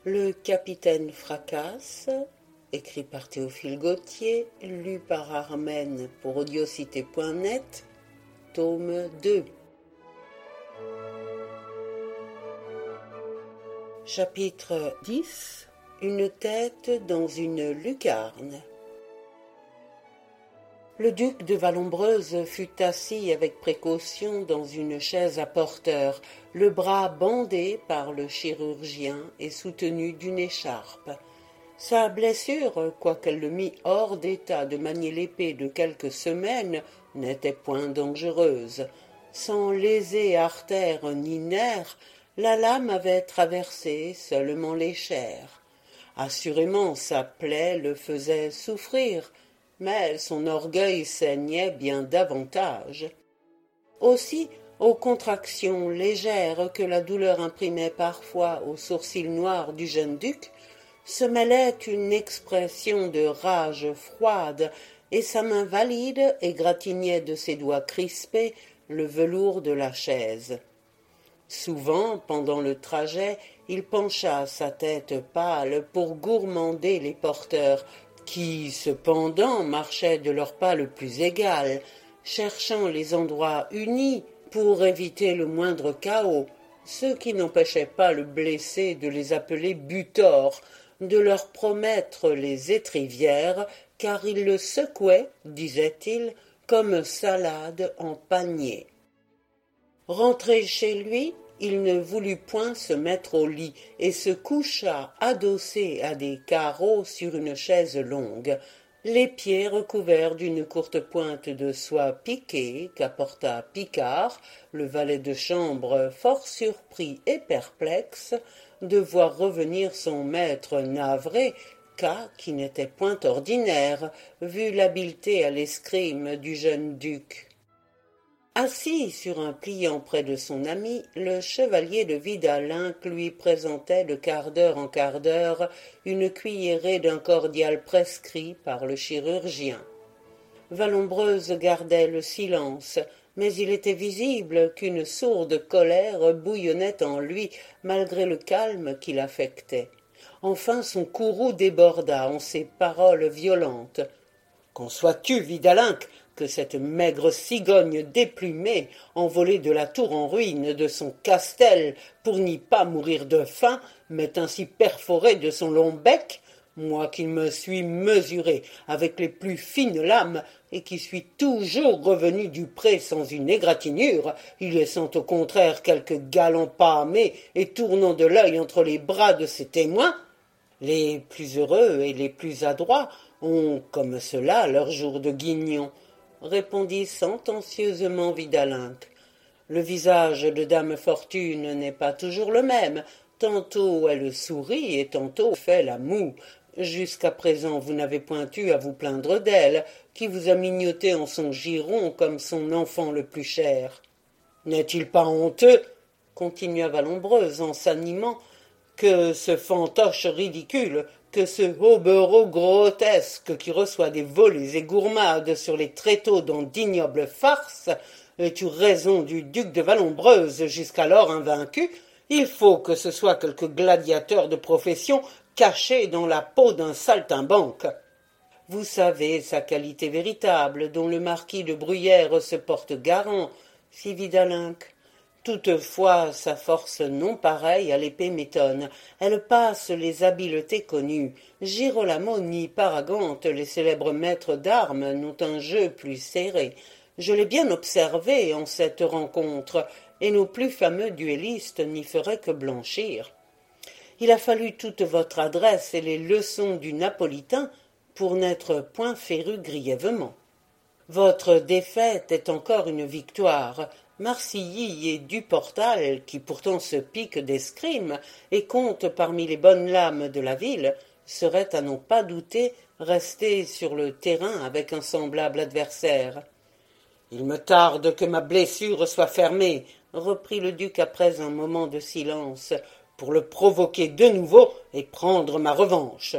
Le capitaine fracasse, écrit par Théophile Gautier, lu par Armen pour audiocité.net, tome 2. Chapitre 10. Une tête dans une lucarne. Le duc de Vallombreuse fut assis avec précaution dans une chaise à porteur, le bras bandé par le chirurgien et soutenu d'une écharpe. Sa blessure, quoiqu'elle le mît hors d'état de manier l'épée de quelques semaines, n'était point dangereuse. Sans léser artères ni nerfs, la lame avait traversé seulement les chairs. Assurément, sa plaie le faisait souffrir, mais son orgueil saignait bien davantage. Aussi, aux contractions légères que la douleur imprimait parfois aux sourcils noirs du jeune duc, se mêlait une expression de rage froide, et sa main valide égratignait de ses doigts crispés le velours de la chaise. Souvent, pendant le trajet, il pencha sa tête pâle pour gourmander les porteurs, qui, cependant, marchaient de leur pas le plus égal, cherchant les endroits unis pour éviter le moindre chaos, ce qui n'empêchait pas le blessé de les appeler butors, de leur promettre les étrivières, car il le secouait, disait-il, comme salade en panier. Rentré chez lui, il ne voulut point se mettre au lit et se coucha adossé à des carreaux sur une chaise longue, les pieds recouverts d'une courte pointe de soie piquée qu'apporta Picard, le valet de chambre, fort surpris et perplexe de voir revenir son maître navré, cas qui n'était point ordinaire, vu l'habileté à l'escrime du jeune duc. Assis sur un pliant près de son ami, le chevalier de Vidalinck lui présentait de quart d'heure en quart d'heure une cuillerée d'un cordial prescrit par le chirurgien. Vallombreuse gardait le silence, mais il était visible qu'une sourde colère bouillonnait en lui malgré le calme qu'il affectait. Enfin son courroux déborda en ces paroles violentes. « Conçois-tu, Vidalinck, que cette maigre cigogne déplumée, envolée de la tour en ruine de son castel pour n'y pas mourir de faim, m'est ainsi perforée de son long bec, moi qui me suis mesuré avec les plus fines lames et qui suis toujours revenu du pré sans une égratignure, y laissant au contraire quelques galants pâmés et tournant de l'œil entre les bras de ses témoins? Les plus heureux et les plus adroits ont, comme cela, leur jour de guignon, répondit sentencieusement Vidalinck. Le visage de dame Fortune n'est pas toujours le même. Tantôt elle sourit et tantôt fait la moue. Jusqu'à présent vous n'avez point eu à vous plaindre d'elle, qui vous a mignoté en son giron comme son enfant le plus cher. N'est-il pas honteux, continua Vallombreuse en s'animant, que ce fantoche ridicule, que ce hobereau grotesque qui reçoit des volées et gourmades sur les tréteaux dans d'ignobles farces, ait eu raison du duc de Vallombreuse jusqu'alors invaincu? Il faut que ce soit quelque gladiateur de profession caché dans la peau d'un saltimbanque. Vous savez sa qualité véritable, dont le marquis de Bruyères se porte garant, fit Vidalinck. Toutefois, sa force non pareille à l'épée m'étonne. Elle passe les habiletés connues. Girolamo ni Paragante, les célèbres maîtres d'armes, n'ont un jeu plus serré. Je l'ai bien observé en cette rencontre, et nos plus fameux duellistes n'y feraient que blanchir. Il a fallu toute votre adresse et les leçons du Napolitain pour n'être point féru grièvement. Votre défaite est encore une victoire. Marcilly et Duportal, qui pourtant se piquent d'escrime et comptent parmi les bonnes lames de la ville, seraient à n'en pas douter restés sur le terrain avec un semblable adversaire. « Il me tarde que ma blessure soit fermée, » reprit le duc après un moment de silence, « pour le provoquer de nouveau et prendre ma revanche.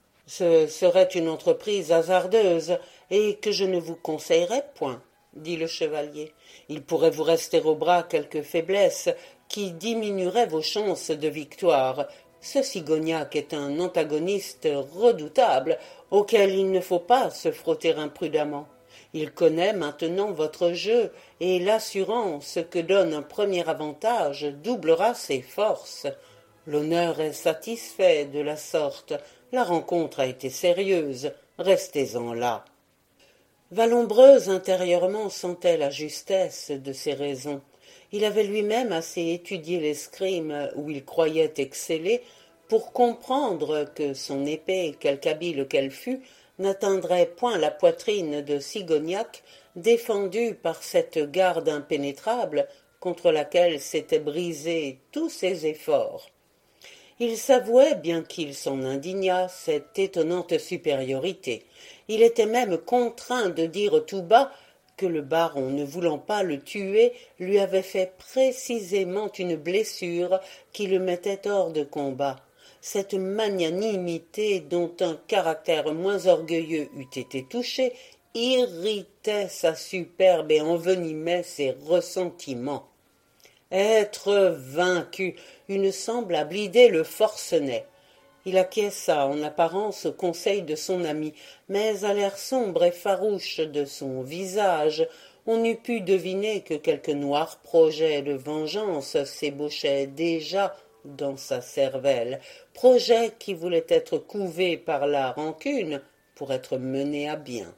Ce serait une entreprise hasardeuse et que je ne vous conseillerais point. » dit le chevalier. Il pourrait vous rester au bras quelque faiblesse qui diminuerait vos chances de victoire, Ce Sigognac est un antagoniste redoutable auquel il ne faut pas se frotter imprudemment. Il connaît maintenant votre jeu, et l'assurance que donne un premier avantage doublera ses forces. L'honneur est satisfait de la sorte, la rencontre a été sérieuse, restez-en là. Vallombreuse intérieurement sentait la justesse de ses raisons. Il avait lui-même assez étudié l'escrime où il croyait exceller pour comprendre que son épée, quelque habile qu'elle fût, n'atteindrait point la poitrine de Sigognac, défendu par cette garde impénétrable contre laquelle s'étaient brisés tous ses efforts. Il s'avouait, bien qu'il s'en indignât, cette étonnante supériorité. Il était même contraint de dire tout bas que le baron, ne voulant pas le tuer, lui avait fait précisément une blessure qui le mettait hors de combat. Cette magnanimité, dont un caractère moins orgueilleux eût été touché, irritait sa superbe et envenimait ses ressentiments. Être vaincu, une semblable idée le forcenait. Il acquiesça en apparence au conseil de son ami, mais à l'air sombre et farouche de son visage, on eût pu deviner que quelque noir projet de vengeance s'ébauchait déjà dans sa cervelle, projet qui voulait être couvé par la rancune pour être mené à bien.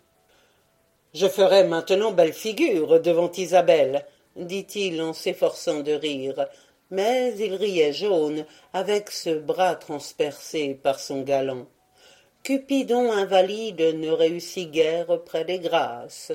« Je ferai maintenant belle figure devant Isabelle, » dit-il en s'efforçant de rire, mais il riait jaune, avec ce bras transpercé par son galant. Cupidon invalide ne réussit guère près des grâces.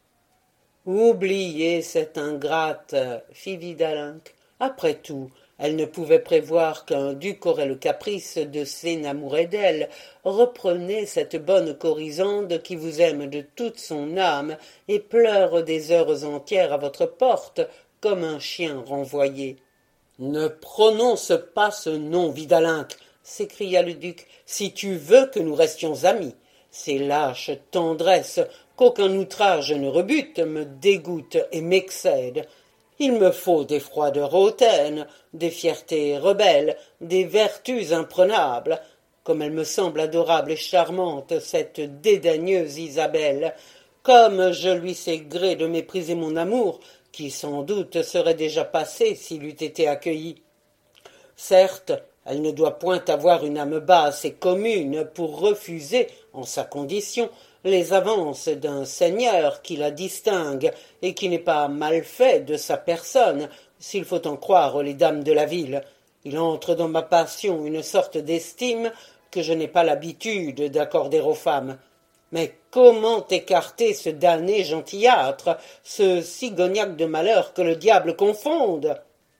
« Oubliez cette ingrate, fit Vidalinck. Après tout, elle ne pouvait prévoir qu'un duc aurait le caprice de s'enamourer d'elle. Reprenez cette bonne Corisande qui vous aime de toute son âme et pleure des heures entières à votre porte comme un chien renvoyé. »« Ne prononce pas ce nom, Vidalinck, » s'écria le duc, « si tu veux que nous restions amis. Ces lâches tendresses qu'aucun outrage ne rebute me dégoûtent et m'excèdent. Il me faut des froideurs hautaines, des fiertés rebelles, des vertus imprenables. Comme elle me semble adorable et charmante, cette dédaigneuse Isabelle, comme je lui sais gré de mépriser mon amour, qui sans doute serait déjà passé s'il eût été accueilli. Certes, elle ne doit point avoir une âme basse et commune pour refuser, en sa condition, les avances d'un seigneur qui la distingue et qui n'est pas mal fait de sa personne, s'il faut en croire les dames de la ville. Il entre dans ma passion une sorte d'estime que je n'ai pas l'habitude d'accorder aux femmes. Mais comment écarter ce damné gentillâtre, ce Sigognac de malheur que le diable confonde?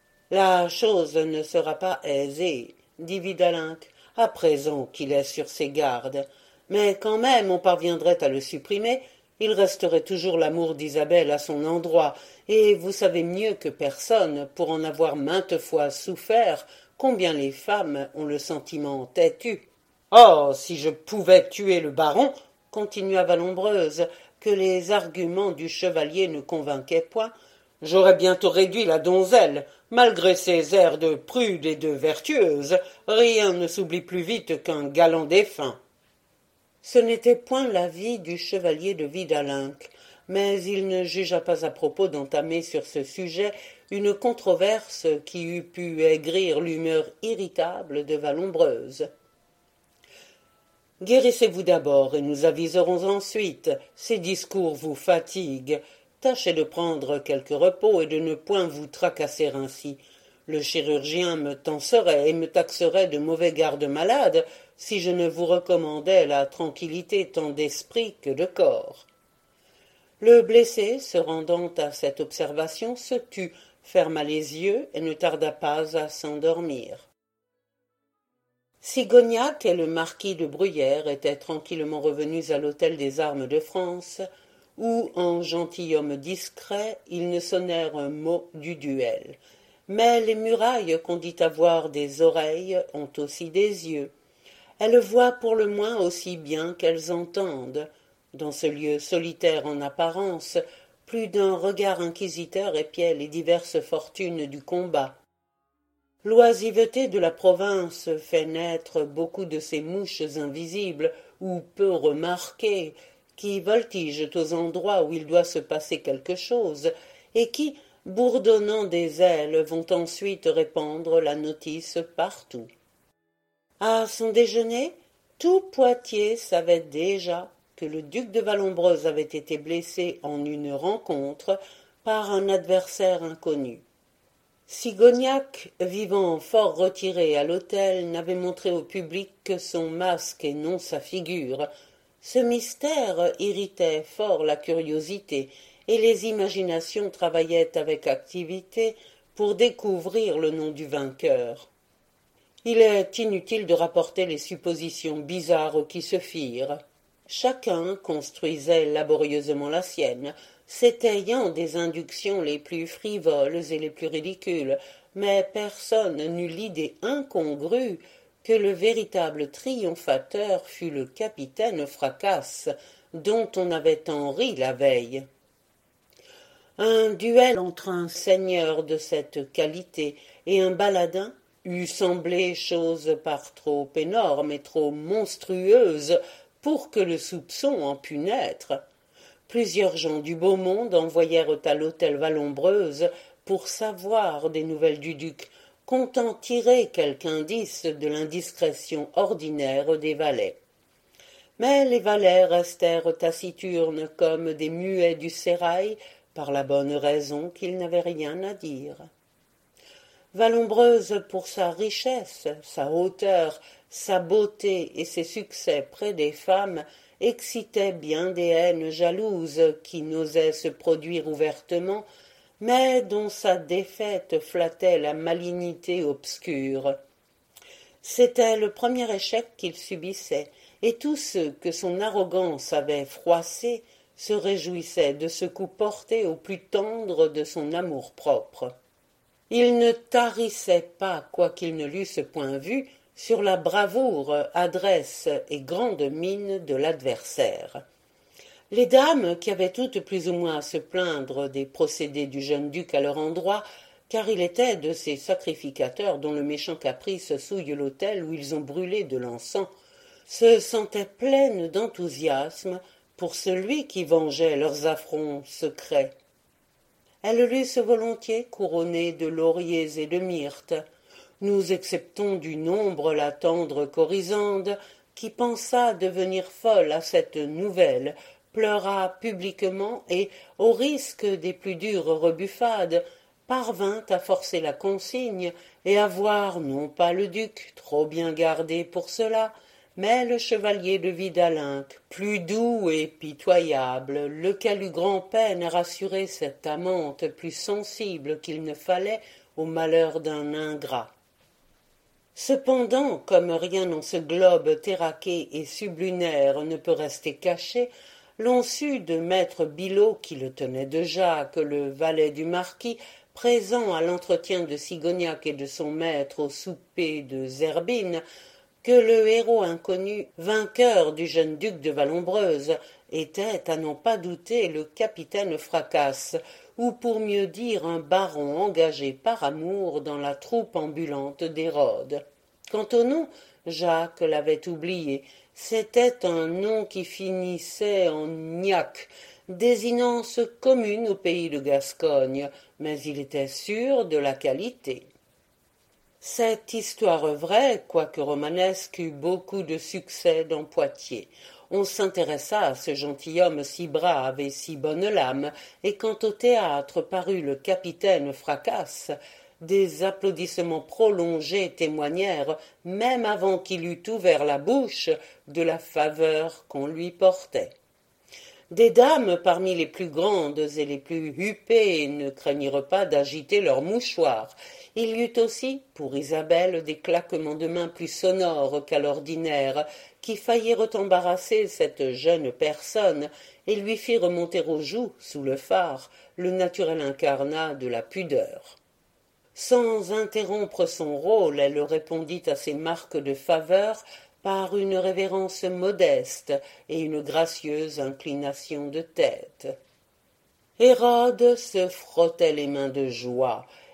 La chose ne sera pas aisée, dit Vidalinck, à présent qu'il est sur ses gardes. Mais quand même on parviendrait à le supprimer, il resterait toujours l'amour d'Isabelle à son endroit, et vous savez mieux que personne, pour en avoir maintes fois souffert, combien les femmes ont le sentiment têtu. « Oh, si je pouvais tuer le baron, » continua Vallombreuse, que les arguments du chevalier ne convainquaient point, « j'aurais bientôt réduit la donzelle. Malgré ses airs de prude et de vertueuse, rien ne s'oublie plus vite qu'un galant défunt. » Ce n'était point l'avis du chevalier de Vidalinck, mais il ne jugea pas à propos d'entamer sur ce sujet une controverse qui eût pu aigrir l'humeur irritable de Vallombreuse. « Guérissez-vous d'abord, et nous aviserons ensuite. Ces discours vous fatiguent. Tâchez de prendre quelque repos et de ne point vous tracasser ainsi. Le chirurgien me tancerait et me taxerait de mauvais garde-malade si je ne vous recommandais la tranquillité tant d'esprit que de corps. » Le blessé, se rendant à cette observation, se tut, ferma les yeux et ne tarda pas à s'endormir. Sigognac et le marquis de Bruyères étaient tranquillement revenus à l'hôtel des Armes de France, où, en gentilshommes discrets, ils ne sonnèrent un mot du duel. Mais les murailles qu'on dit avoir des oreilles ont aussi des yeux. Elles voient pour le moins aussi bien qu'elles entendent. Dans ce lieu solitaire en apparence, plus d'un regard inquisiteur épiait les diverses fortunes du combat. L'oisiveté de la province fait naître beaucoup de ces mouches invisibles ou peu remarquées, qui voltigent aux endroits où il doit se passer quelque chose, et qui, bourdonnant des ailes, vont ensuite répandre la notice partout. À son déjeuner, tout Poitiers savait déjà que le duc de Vallombreuse avait été blessé en une rencontre par un adversaire inconnu. Sigognac, vivant fort retiré à l'hôtel, n'avait montré au public que son masque et non sa figure. Ce mystère irritait fort la curiosité, et les imaginations travaillaient avec activité pour découvrir le nom du vainqueur. Il est inutile de rapporter les suppositions bizarres qui se firent. Chacun construisait laborieusement la sienne, s'étayant des inductions les plus frivoles et les plus ridicules, mais personne n'eut l'idée incongrue que le véritable triomphateur fut le capitaine Fracasse, dont on avait tant ri la veille. Un duel entre un seigneur de cette qualité et un baladin eût semblé chose par trop énorme et trop monstrueuse pour que le soupçon en pût naître. Plusieurs gens du beau monde envoyèrent à l'hôtel Vallombreuse pour savoir des nouvelles du duc, comptant tirer quelque indice de l'indiscrétion ordinaire des valets. Mais les valets restèrent taciturnes comme des muets du sérail, par la bonne raison qu'ils n'avaient rien à dire. Vallombreuse, pour sa richesse, sa hauteur, sa beauté et ses succès près des femmes, excitait bien des haines jalouses qui n'osaient se produire ouvertement, mais dont sa défaite flattait la malignité obscure. C'était le premier échec qu'il subissait, et tous ceux que son arrogance avait froissés se réjouissaient de ce coup porté au plus tendre de son amour-propre. Il ne tarissait pas, quoiqu'il ne l'eusse point vu, sur la bravoure, adresse et grande mine de l'adversaire. Les dames, qui avaient toutes plus ou moins à se plaindre des procédés du jeune duc à leur endroit, car il était de ces sacrificateurs dont le méchant caprice souille l'autel où ils ont brûlé de l'encens, se sentaient pleines d'enthousiasme pour celui qui vengeait leurs affronts secrets. Elles l'eussent volontiers couronnée de lauriers et de myrtes. Nous exceptons du nombre la tendre Corisande, qui pensa devenir folle à cette nouvelle, pleura publiquement et, au risque des plus dures rebuffades, parvint à forcer la consigne et à voir non pas le duc, trop bien gardé pour cela, mais le chevalier de Vidalinck, plus doux et pitoyable, lequel eut grand-peine à rassurer cette amante plus sensible qu'il ne fallait au malheur d'un ingrat. Cependant, comme rien en ce globe terraqué et sublunaire ne peut rester caché, l'on sut de maître Billaud, qui le tenait de Jacques, le valet du marquis, présent à l'entretien de Sigognac et de son maître au souper de Zerbine, que le héros inconnu, vainqueur du jeune duc de Vallombreuse, était, à n'en pas douter, le capitaine Fracasse, ou pour mieux dire un baron engagé par amour dans la troupe ambulante d'Hérode. Quant au nom, Jacques l'avait oublié. C'était un nom qui finissait en gnac, désinence commune au pays de Gascogne, mais il était sûr de la qualité. Cette histoire vraie, quoique romanesque, eut beaucoup de succès dans Poitiers. On s'intéressa à ce gentilhomme si brave et si bonne lame, et quand au théâtre parut le capitaine Fracasse, des applaudissements prolongés témoignèrent, même avant qu'il eût ouvert la bouche, de la faveur qu'on lui portait. Des dames parmi les plus grandes et les plus huppées ne craignirent pas d'agiter leurs mouchoirs. Il y eut aussi, pour Isabelle, des claquements de mains plus sonores qu'à l'ordinaire, qui faillirent embarrasser cette jeune personne et lui firent remonter aux joues, sous le fard, le naturel incarnat de la pudeur. Sans interrompre son rôle, elle répondit à ces marques de faveur par une révérence modeste et une gracieuse inclination de tête. Hérode se frottait les mains de joie,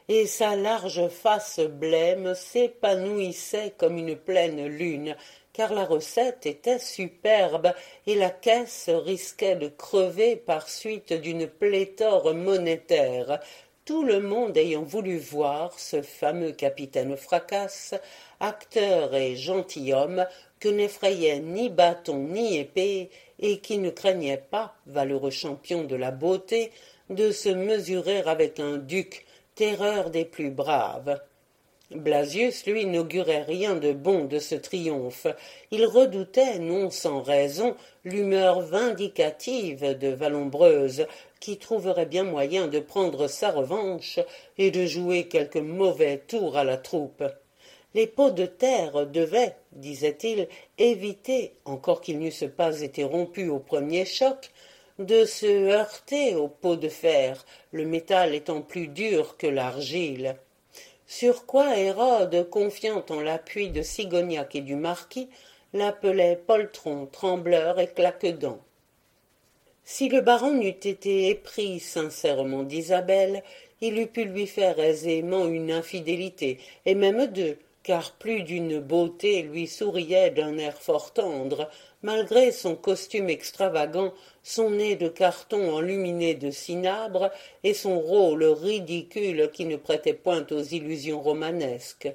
et sa large face blême s'épanouissait comme une pleine lune, car la recette était superbe, et la caisse risquait de crever par suite d'une pléthore monétaire, tout le monde ayant voulu voir ce fameux capitaine Fracasse, acteur et gentilhomme, que n'effrayait ni bâton ni épée, et qui ne craignait pas, valeureux champion de la beauté, de se mesurer avec un duc, terreur des plus braves. Blasius, lui, n'augurait rien de bon de ce triomphe. Il redoutait, non sans raison, l'humeur vindicative de Vallombreuse, qui trouverait bien moyen de prendre sa revanche et de jouer quelque mauvais tour à la troupe. Les pots de terre devaient, disait-il, éviter, encore qu'ils n'eussent pas été rompus au premier choc, de se heurter aux pots de fer, le métal étant plus dur que l'argile. Sur quoi Hérode, confiant en l'appui de Sigognac et du marquis, l'appelait poltron, trembleur et claquedent. Si le baron n'eût été épris sincèrement d'Isabelle, il eût pu lui faire aisément une infidélité, et même deux, car plus d'une beauté lui souriait d'un air fort tendre, malgré son costume extravagant, son nez de carton enluminé de cinabre et son rôle ridicule qui ne prêtait point aux illusions romanesques.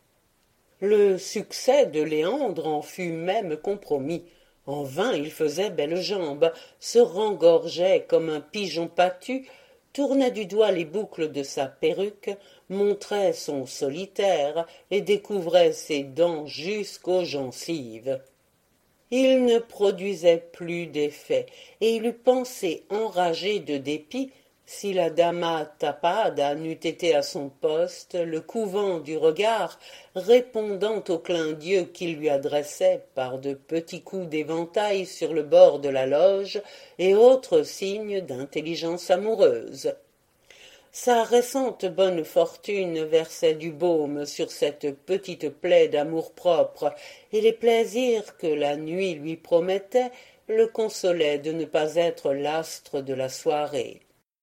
Le succès de Léandre en fut même compromis. En vain il faisait belle jambe, se rengorgeait comme un pigeon battu, tournait du doigt les boucles de sa perruque, montrait son solitaire et découvrait ses dents jusqu'aux gencives. Il ne produisait plus d'effet, et il eût pensé enragé de dépit si la dama Tapada n'eût été à son poste, le couvant du regard, répondant au clin d'yeux qu'il lui adressait par de petits coups d'éventail sur le bord de la loge et autres signes d'intelligence amoureuse. Sa récente bonne fortune versait du baume sur cette petite plaie d'amour-propre, et les plaisirs que la nuit lui promettait le consolaient de ne pas être l'astre de la soirée.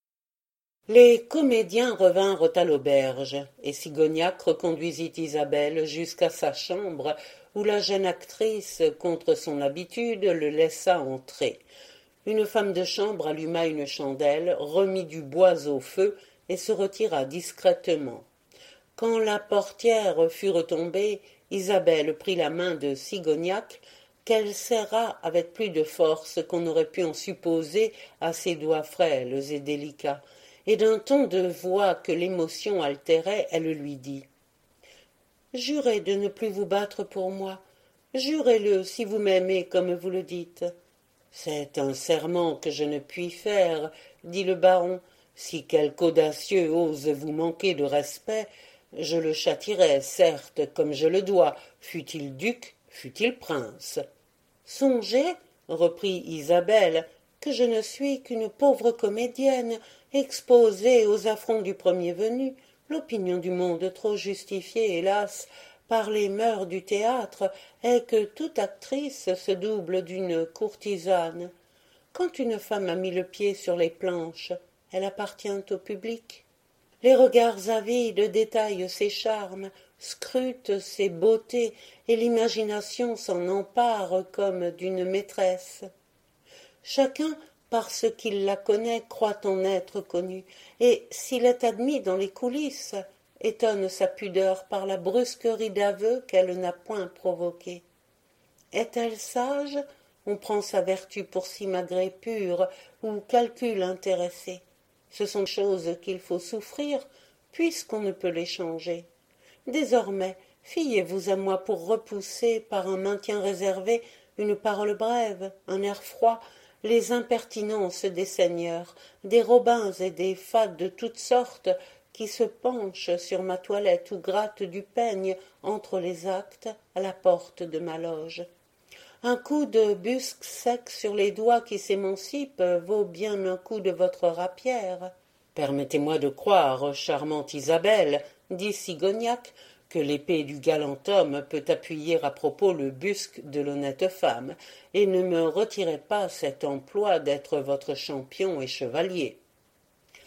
Les comédiens revinrent à l'auberge, et Sigognac reconduisit Isabelle jusqu'à sa chambre, où la jeune actrice, contre son habitude, le laissa entrer. Une femme de chambre alluma une chandelle, remit du bois au feu, et se retira discrètement. Quand la portière fut retombée, Isabelle prit la main de Sigognac, qu'elle serra avec plus de force qu'on n'aurait pu en supposer à ses doigts frêles et délicats, et d'un ton de voix que l'émotion altérait, elle lui dit « Jurez de ne plus vous battre pour moi. Jurez-le si vous m'aimez comme vous le dites. » « C'est un serment que je ne puis faire, dit le baron. Si quelque audacieux ose vous manquer de respect, je le châtierai, certes, comme je le dois, fût-il duc, fût-il prince. Songez, reprit Isabelle, que je ne suis qu'une pauvre comédienne, exposée aux affronts du premier venu, l'opinion du monde trop justifiée, hélas, par les mœurs du théâtre, est que toute actrice se double d'une courtisane. Quand une femme a mis le pied sur les planches, elle appartient au public. Les regards avides détaillent ses charmes, scrutent ses beautés, et l'imagination s'en empare comme d'une maîtresse. Chacun, parce qu'il la connaît, croit en être connu, et s'il est admis dans les coulisses, étonne sa pudeur par la brusquerie d'aveu qu'elle n'a point provoquée. Est-elle sage? On prend sa vertu pour simagrée pure ou calcul intéressé. Ce sont choses qu'il faut souffrir, puisqu'on ne peut les changer. Désormais, fiez-vous à moi pour repousser, par un maintien réservé, une parole brève, un air froid, les impertinences des seigneurs, des robins et des fades de toutes sortes, qui se penchent sur ma toilette ou grattent du peigne entre les actes à la porte de ma loge. Un coup de busque sec sur les doigts qui s'émancipent vaut bien un coup de votre rapière. Permettez-moi de croire, charmante Isabelle, dit Sigognac, que l'épée du galant homme peut appuyer à propos le busque de l'honnête femme, et ne me retirez pas cet emploi d'être votre champion et chevalier.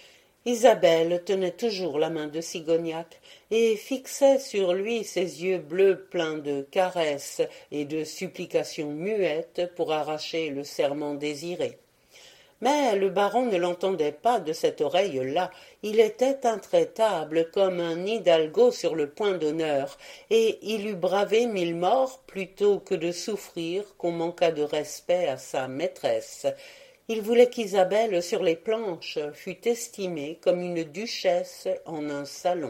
Isabelle tenait toujours la main de Sigognac et fixait sur lui ses yeux bleus pleins de caresses et de supplications muettes pour arracher le serment désiré. Mais le baron ne l'entendait pas de cette oreille-là. Il était intraitable comme un hidalgo sur le point d'honneur, et il eût bravé 1000 morts plutôt que de souffrir qu'on manquât de respect à sa maîtresse. Il voulait qu'Isabelle, sur les planches, fût estimée comme une duchesse en un salon.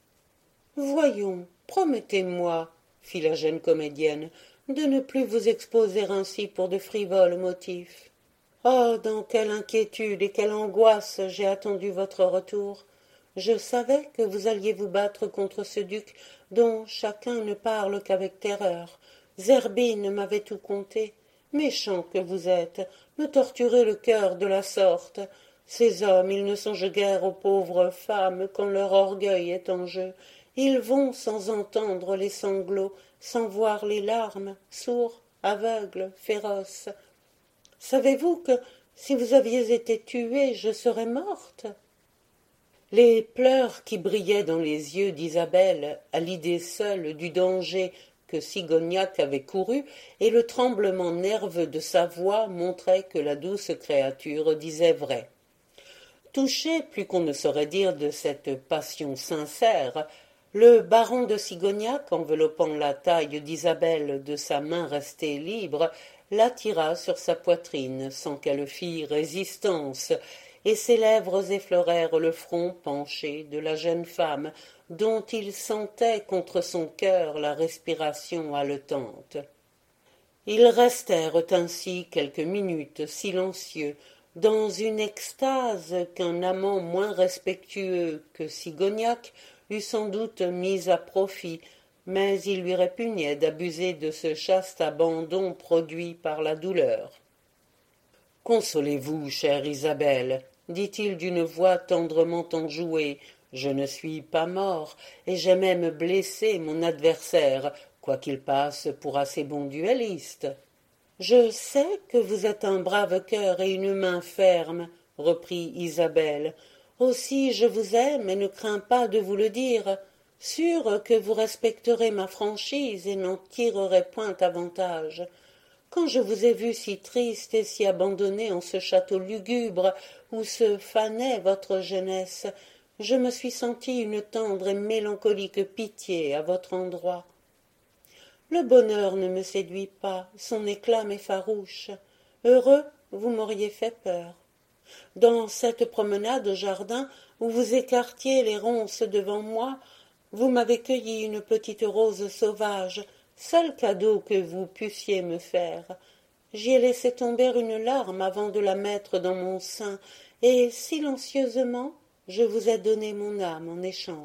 « Voyons, promettez-moi, fit la jeune comédienne, de ne plus vous exposer ainsi pour de frivoles motifs. Oh, dans quelle inquiétude et quelle angoisse j'ai attendu votre retour. Je savais que vous alliez vous battre contre ce duc dont chacun ne parle qu'avec terreur. Zerbine m'avait tout conté. Méchant que vous êtes, me torturez le cœur de la sorte. Ces hommes, ils ne songent guère aux pauvres femmes quand leur orgueil est en jeu. Ils vont sans entendre les sanglots, sans voir les larmes, sourds, aveugles, féroces. Savez-vous que, si vous aviez été tuée, je serais morte ?» Les pleurs qui brillaient dans les yeux d'Isabelle à l'idée seule du danger que Sigognac avait couru et le tremblement nerveux de sa voix montraient que la douce créature disait vrai. Touché plus qu'on ne saurait dire de cette passion sincère, le baron de Sigognac, enveloppant la taille d'Isabelle de sa main restée libre, l'attira sur sa poitrine sans qu'elle fît résistance, et ses lèvres effleurèrent le front penché de la jeune femme, dont il sentait contre son cœur la respiration haletante. Ils restèrent ainsi quelques minutes silencieux, dans une extase qu'un amant moins respectueux que Sigognac eût sans doute mise à profit, mais il lui répugnait d'abuser de ce chaste abandon produit par la douleur. « Consolez-vous, chère Isabelle, dit-il d'une voix tendrement enjouée, je ne suis pas mort, et j'ai même blessé mon adversaire, quoiqu'il passe pour assez bon duelliste. Je sais que vous êtes un brave cœur et une main ferme, reprit Isabelle. Aussi je vous aime et ne crains pas de vous le dire. Sûr que vous respecterez ma franchise et n'en tirerez point avantage. Quand je vous ai vu si triste et si abandonné en ce château lugubre où se fanait votre jeunesse, je me suis senti une tendre et mélancolique pitié à votre endroit. Le bonheur ne me séduit pas, son éclat m'effarouche. Heureux, vous m'auriez fait peur. Dans cette promenade au jardin où vous écartiez les ronces devant moi, vous m'avez cueilli une petite rose sauvage, seul cadeau que vous puissiez me faire. J'y ai laissé tomber une larme avant de la mettre dans mon sein, et silencieusement je vous ai donné mon âme en échange. »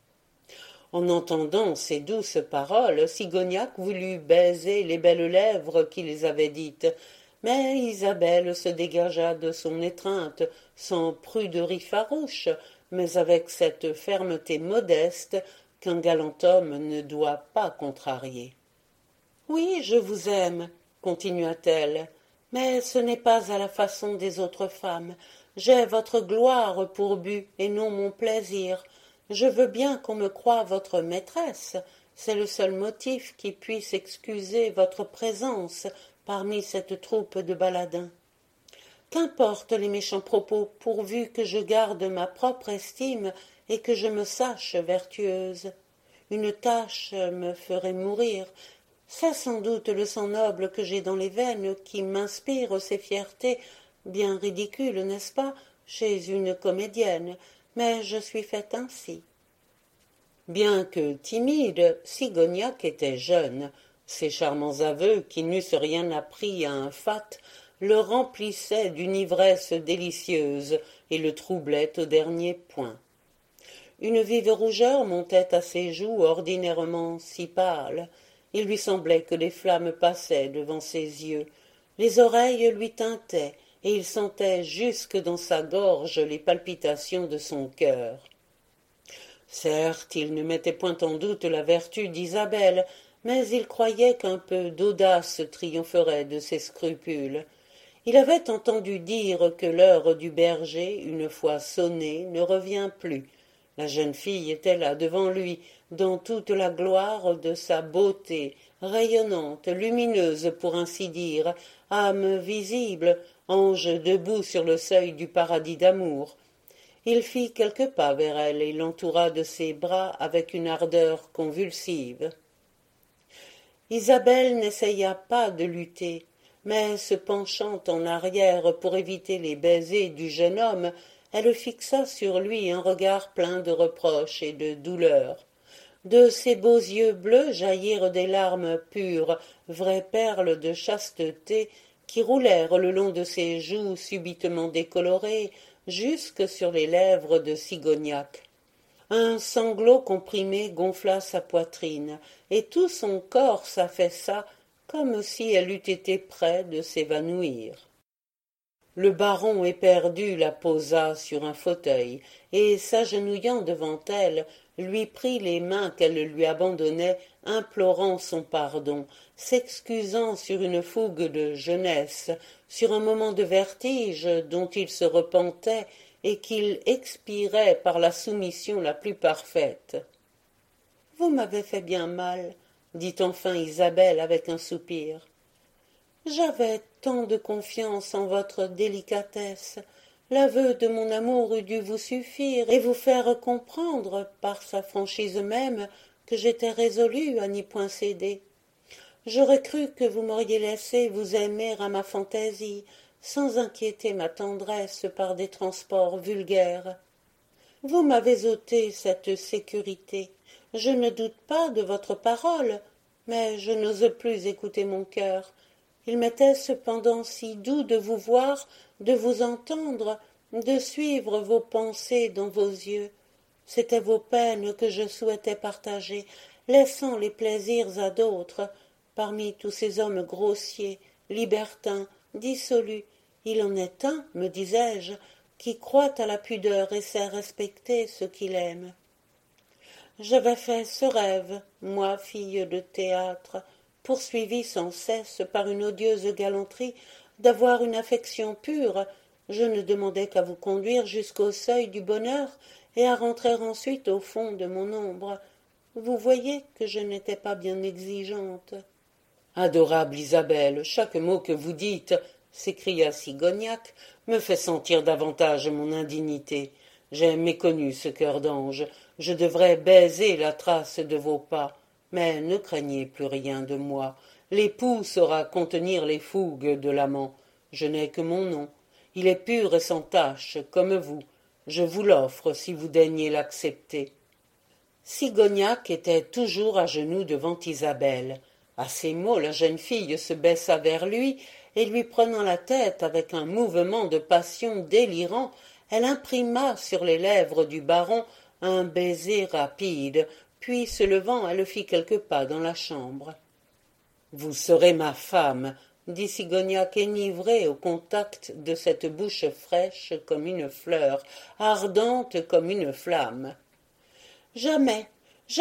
En entendant ces douces paroles, Sigognac voulut baiser les belles lèvres qui les avaient dites, mais Isabelle se dégagea de son étreinte sans pruderie farouche, mais avec cette fermeté modeste qu'un galant homme ne doit pas contrarier. « Oui, je vous aime, continua-t-elle, mais ce n'est pas à la façon des autres femmes. J'ai votre gloire pour but et non mon plaisir. Je veux bien qu'on me croie votre maîtresse, c'est le seul motif qui puisse excuser votre présence parmi cette troupe de baladins. Qu'importe les méchants propos, pourvu que je garde ma propre estime et que je me sache vertueuse. Une tache me ferait mourir. C'est sans doute le sang noble que j'ai dans les veines qui m'inspire ces fiertés, bien ridicules, n'est-ce pas, chez une comédienne, mais je suis faite ainsi. » Bien que timide, Sigognac était jeune. Ses charmants aveux, qui n'eussent rien appris à un fat, le remplissaient d'une ivresse délicieuse et le troublaient au dernier point. Une vive rougeur montait à ses joues ordinairement si pâles. Il lui semblait que les flammes passaient devant ses yeux. Les oreilles lui tintaient, et il sentait jusque dans sa gorge les palpitations de son cœur. Certes, il ne mettait point en doute la vertu d'Isabelle, mais il croyait qu'un peu d'audace triompherait de ses scrupules. Il avait entendu dire que l'heure du berger, une fois sonnée, ne revient plus. La jeune fille était là devant lui, dans toute la gloire de sa beauté, rayonnante, lumineuse pour ainsi dire, âme visible, ange debout sur le seuil du paradis d'amour. Il fit quelques pas vers elle et l'entoura de ses bras avec une ardeur convulsive. Isabelle n'essaya pas de lutter, mais se penchant en arrière pour éviter les baisers du jeune homme, elle fixa sur lui un regard plein de reproche et de douleur. De ses beaux yeux bleus jaillirent des larmes pures, vraies perles de chasteté, qui roulèrent le long de ses joues subitement décolorées, jusque sur les lèvres de Sigognac. Un sanglot comprimé gonfla sa poitrine, et tout son corps s'affaissa comme si elle eût été près de s'évanouir. Le baron éperdu la posa sur un fauteuil, et s'agenouillant devant elle, lui prit les mains qu'elle lui abandonnait, implorant son pardon, s'excusant sur une fougue de jeunesse, sur un moment de vertige dont il se repentait, et qu'il expirait par la soumission la plus parfaite. « Vous m'avez fait bien mal, » dit enfin Isabelle avec un soupir. « J'avais tant de confiance en votre délicatesse. L'aveu de mon amour eût dû vous suffire et vous faire comprendre, par sa franchise même, que j'étais résolue à n'y point céder. J'aurais cru que vous m'auriez laissé vous aimer à ma fantaisie, sans inquiéter ma tendresse par des transports vulgaires. Vous m'avez ôté cette sécurité. Je ne doute pas de votre parole, mais je n'ose plus écouter mon cœur. Il m'était cependant si doux de vous voir, de vous entendre, de suivre vos pensées dans vos yeux. C'étaient vos peines que je souhaitais partager, laissant les plaisirs à d'autres. Parmi tous ces hommes grossiers, libertins, dissolu, il en est un, me disais-je, qui croit à la pudeur et sait respecter ce qu'il aime. J'avais fait ce rêve, moi, fille de théâtre, poursuivie sans cesse par une odieuse galanterie, d'avoir une affection pure. Je ne demandais qu'à vous conduire jusqu'au seuil du bonheur et à rentrer ensuite au fond de mon ombre. Vous voyez que je n'étais pas bien exigeante. Adorable Isabelle, chaque mot que vous dites, s'écria Sigognac, me fait sentir davantage mon indignité. J'ai méconnu ce cœur d'ange. Je devrais baiser la trace de vos pas. Mais ne craignez plus rien de moi. L'époux saura contenir les fougues de l'amant. Je n'ai que mon nom. Il est pur et sans tache, comme vous. Je vous l'offre si vous daignez l'accepter. Sigognac était toujours à genoux devant Isabelle. À ces mots, la jeune fille se baissa vers lui, et lui prenant la tête avec un mouvement de passion délirant, elle imprima sur les lèvres du baron un baiser rapide, puis se levant, elle fit quelques pas dans la chambre. « Vous serez ma femme, » dit Sigognac, enivré au contact de cette bouche fraîche comme une fleur, ardente comme une flamme. « Jamais, jamais, »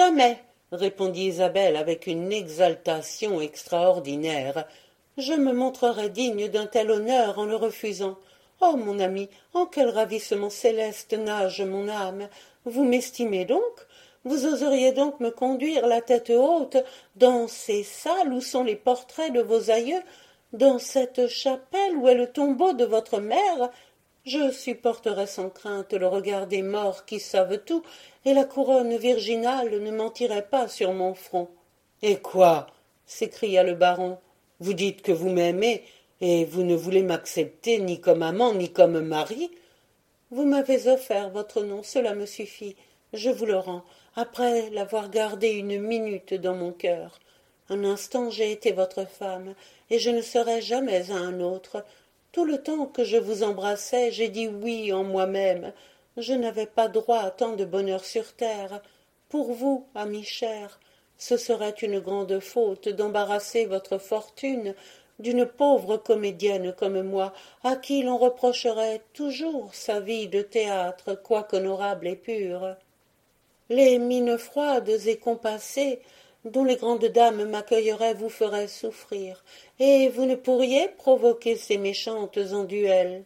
répondit Isabelle avec une exaltation extraordinaire. « Je me montrerais digne d'un tel honneur en le refusant. Oh, mon ami, en quel ravissement céleste nage mon âme! Vous m'estimez donc? Vous oseriez donc me conduire la tête haute dans ces salles où sont les portraits de vos aïeux, dans cette chapelle où est le tombeau de votre mère? Je supporterais sans crainte le regard des morts qui savent tout, et la couronne virginale ne mentirait pas sur mon front. »« Et quoi ?» s'écria le baron. « Vous dites que vous m'aimez, et vous ne voulez m'accepter ni comme amant ni comme mari. Vous m'avez offert votre nom, cela me suffit. Je vous le rends, après l'avoir gardé une minute dans mon cœur. Un instant j'ai été votre femme, et je ne serai jamais à un autre. Tout le temps que je vous embrassais, j'ai dit oui en moi-même. Je n'avais pas droit à tant de bonheur sur terre. Pour vous, ami cher, ce serait une grande faute d'embarrasser votre fortune d'une pauvre comédienne comme moi, à qui l'on reprocherait toujours sa vie de théâtre, quoique honorable et pure. Les mines froides et compassées, dont les grandes dames m'accueilleraient vous ferait souffrir, et vous ne pourriez provoquer ces méchantes en duel.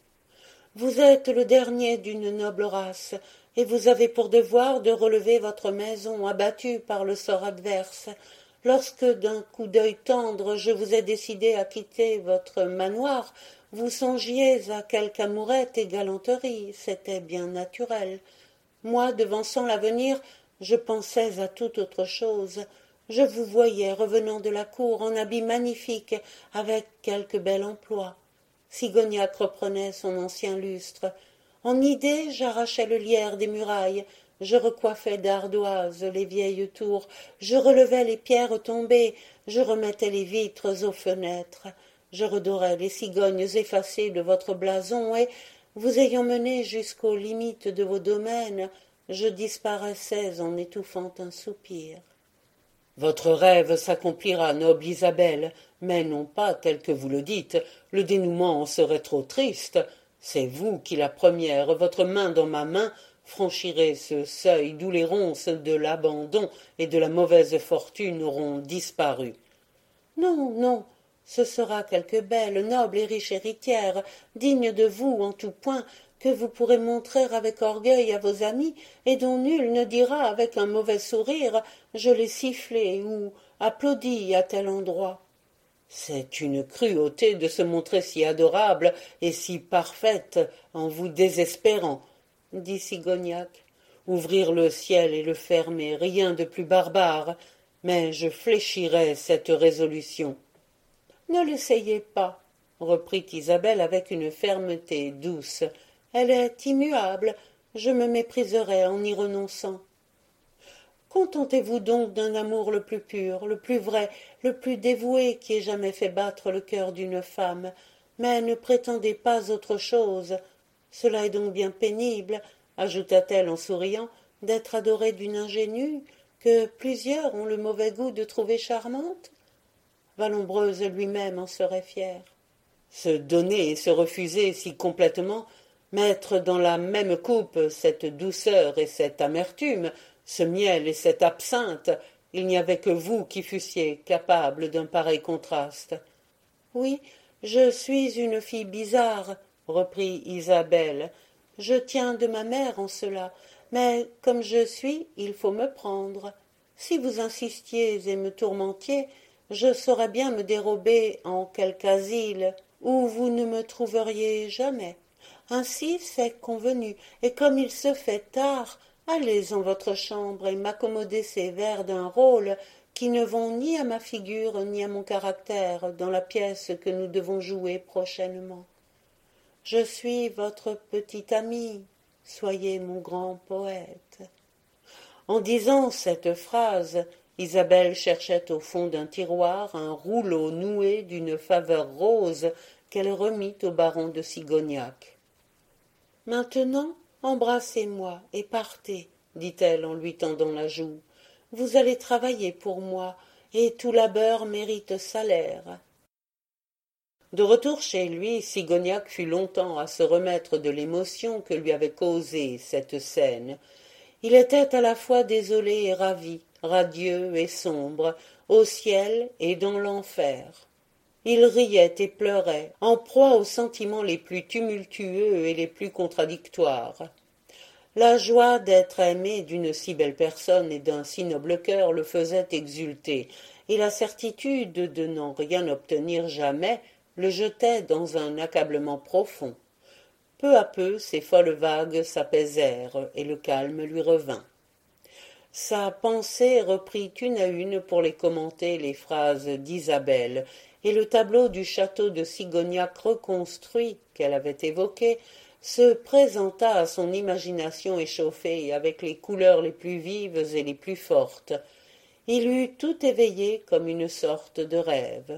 Vous êtes le dernier d'une noble race, et vous avez pour devoir de relever votre maison abattue par le sort adverse. Lorsque d'un coup d'œil tendre je vous ai décidé à quitter votre manoir, vous songiez à quelque amourette et galanterie, c'était bien naturel. Moi, devançant l'avenir, je pensais à toute autre chose. Je vous voyais revenant de la cour en habit magnifique, avec quelque bel emploi. Sigognac reprenait son ancien lustre. En idée, j'arrachais le lierre des murailles, je recoiffais d'ardoises les vieilles tours, je relevais les pierres tombées, je remettais les vitres aux fenêtres, je redorais les cigognes effacées de votre blason, et, vous ayant mené jusqu'aux limites de vos domaines, je disparaissais en étouffant un soupir. Votre rêve s'accomplira, noble Isabelle, mais non pas tel que vous le dites, le dénouement en serait trop triste. C'est vous qui, la première, votre main dans ma main, franchirez ce seuil d'où les ronces de l'abandon et de la mauvaise fortune auront disparu. Non, non, ce sera quelque belle, noble et riche héritière, digne de vous en tout point, que vous pourrez montrer avec orgueil à vos amis, et dont nul ne dira avec un mauvais sourire « je l'ai sifflé » ou « applaudi à tel endroit ». C'est une cruauté de se montrer si adorable et si parfaite en vous désespérant, dit Sigognac. Ouvrir le ciel et le fermer, rien de plus barbare, mais je fléchirai cette résolution. Ne l'essayez pas, reprit Isabelle avec une fermeté douce. Elle est immuable, je me mépriserais en y renonçant. Contentez-vous donc d'un amour le plus pur, le plus vrai, le plus dévoué qui ait jamais fait battre le cœur d'une femme, mais ne prétendez pas autre chose. Cela est donc bien pénible, ajouta-t-elle en souriant, d'être adorée d'une ingénue que plusieurs ont le mauvais goût de trouver charmante. Vallombreuse lui-même en serait fier. Se donner et se refuser si complètement, mettre dans la même coupe cette douceur et cette amertume, ce miel et cette absinthe, il n'y avait que vous qui fussiez capable d'un pareil contraste. Oui, je suis une fille bizarre, reprit Isabelle. Je tiens de ma mère en cela, mais comme je suis, il faut me prendre. Si vous insistiez et me tourmentiez, je saurais bien me dérober en quelque asile où vous ne me trouveriez jamais. Ainsi c'est convenu, et comme il se fait tard, allez en votre chambre et m'accommoder ces vers d'un rôle qui ne vont ni à ma figure ni à mon caractère dans la pièce que nous devons jouer prochainement. Je suis votre petite amie, soyez mon grand poète. En disant cette phrase, Isabelle cherchait au fond d'un tiroir un rouleau noué d'une faveur rose qu'elle remit au baron de Sigognac. « Maintenant, embrassez-moi et partez, dit-elle en lui tendant la joue. Vous allez travailler pour moi, et tout labeur mérite salaire. De retour chez lui, Sigognac fut longtemps à se remettre de l'émotion que lui avait causée cette scène. Il était à la fois désolé et ravi, radieux et sombre, au ciel et dans l'enfer. Il riait et pleurait, en proie aux sentiments les plus tumultueux et les plus contradictoires. La joie d'être aimé d'une si belle personne et d'un si noble cœur le faisait exulter, et la certitude de n'en rien obtenir jamais le jetait dans un accablement profond. Peu à peu, ces folles vagues s'apaisèrent, et le calme lui revint. Sa pensée reprit une à une pour les commenter les phrases d'Isabelle, et le tableau du château de Sigognac reconstruit, qu'elle avait évoqué, se présenta à son imagination échauffée avec les couleurs les plus vives et les plus fortes. Il eut tout éveillé comme une sorte de rêve.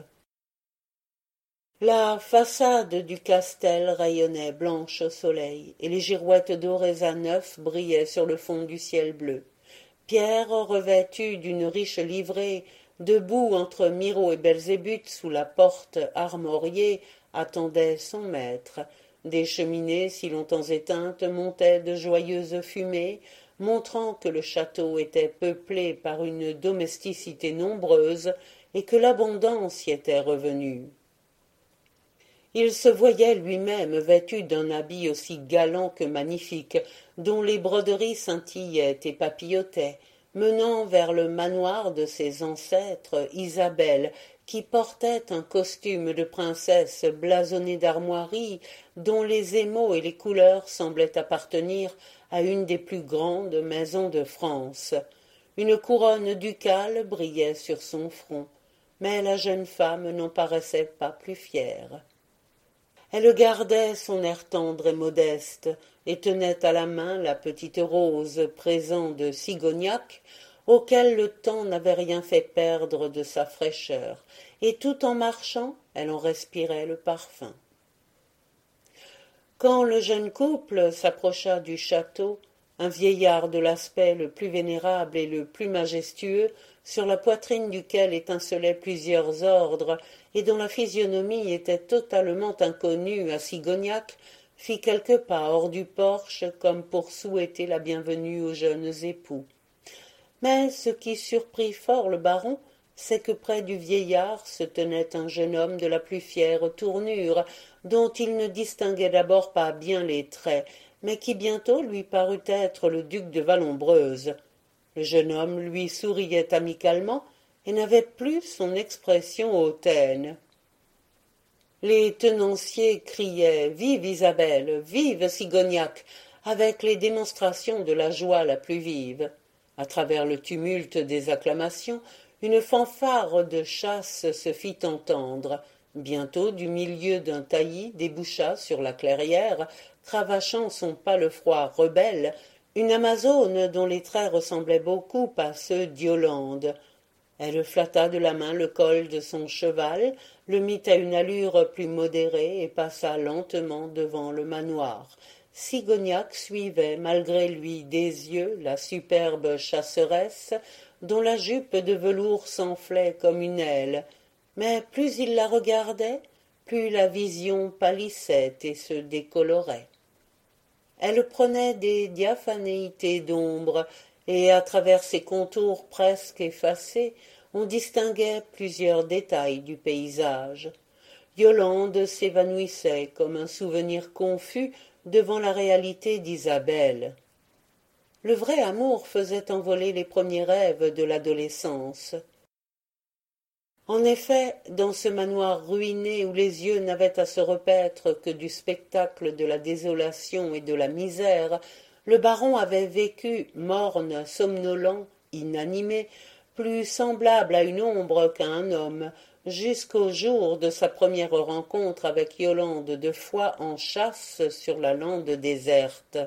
La façade du castel rayonnait blanche au soleil, et les girouettes dorées à neuf brillaient sur le fond du ciel bleu. Pierre, revêtu d'une riche livrée, debout entre Miraut et Belzébuth sous la porte armoriée, attendait son maître. Des cheminées si longtemps éteintes montaient de joyeuses fumées, montrant que le château était peuplé par une domesticité nombreuse et que l'abondance y était revenue. Il se voyait lui-même vêtu d'un habit aussi galant que magnifique, dont les broderies scintillaient et papillotaient, menant vers le manoir de ses ancêtres, Isabelle, qui portait un costume de princesse blasonné d'armoiries, dont les émaux et les couleurs semblaient appartenir à une des plus grandes maisons de France. Une couronne ducale brillait sur son front, mais la jeune femme n'en paraissait pas plus fière. Elle gardait son air tendre et modeste, et tenait à la main la petite rose, présent de Sigognac, auquel le temps n'avait rien fait perdre de sa fraîcheur, et tout en marchant, elle en respirait le parfum. Quand le jeune couple s'approcha du château, un vieillard de l'aspect le plus vénérable et le plus majestueux, sur la poitrine duquel étincelaient plusieurs ordres, et dont la physionomie était totalement inconnue à Sigognac, fit quelques pas hors du porche comme pour souhaiter la bienvenue aux jeunes époux. Mais ce qui surprit fort le baron, c'est que près du vieillard se tenait un jeune homme de la plus fière tournure, dont il ne distinguait d'abord pas bien les traits, mais qui bientôt lui parut être le duc de Vallombreuse. Le jeune homme lui souriait amicalement et n'avait plus son expression hautaine. Les tenanciers criaient « Vive Isabelle! Vive Sigognac !» avec les démonstrations de la joie la plus vive. À travers le tumulte des acclamations, une fanfare de chasse se fit entendre. Bientôt, du milieu d'un taillis déboucha sur la clairière, cravachant son palefroid rebelle, une amazone dont les traits ressemblaient beaucoup à ceux d'Yolande. Elle flatta de la main le col de son cheval, le mit à une allure plus modérée et passa lentement devant le manoir. Sigognac suivait malgré lui des yeux la superbe chasseresse, dont la jupe de velours s'enflait comme une aile. Mais plus il la regardait, plus la vision pâlissait et se décolorait. Elle prenait des diaphanéités d'ombre, et à travers ses contours presque effacés, on distinguait plusieurs détails du paysage. Yolande s'évanouissait comme un souvenir confus devant la réalité d'Isabelle. Le vrai amour faisait envoler les premiers rêves de l'adolescence. En effet, dans ce manoir ruiné où les yeux n'avaient à se repaître que du spectacle de la désolation et de la misère, le baron avait vécu, morne, somnolent, inanimé, plus semblable à une ombre qu'à un homme, jusqu'au jour de sa première rencontre avec Yolande de Foix en chasse sur la lande déserte.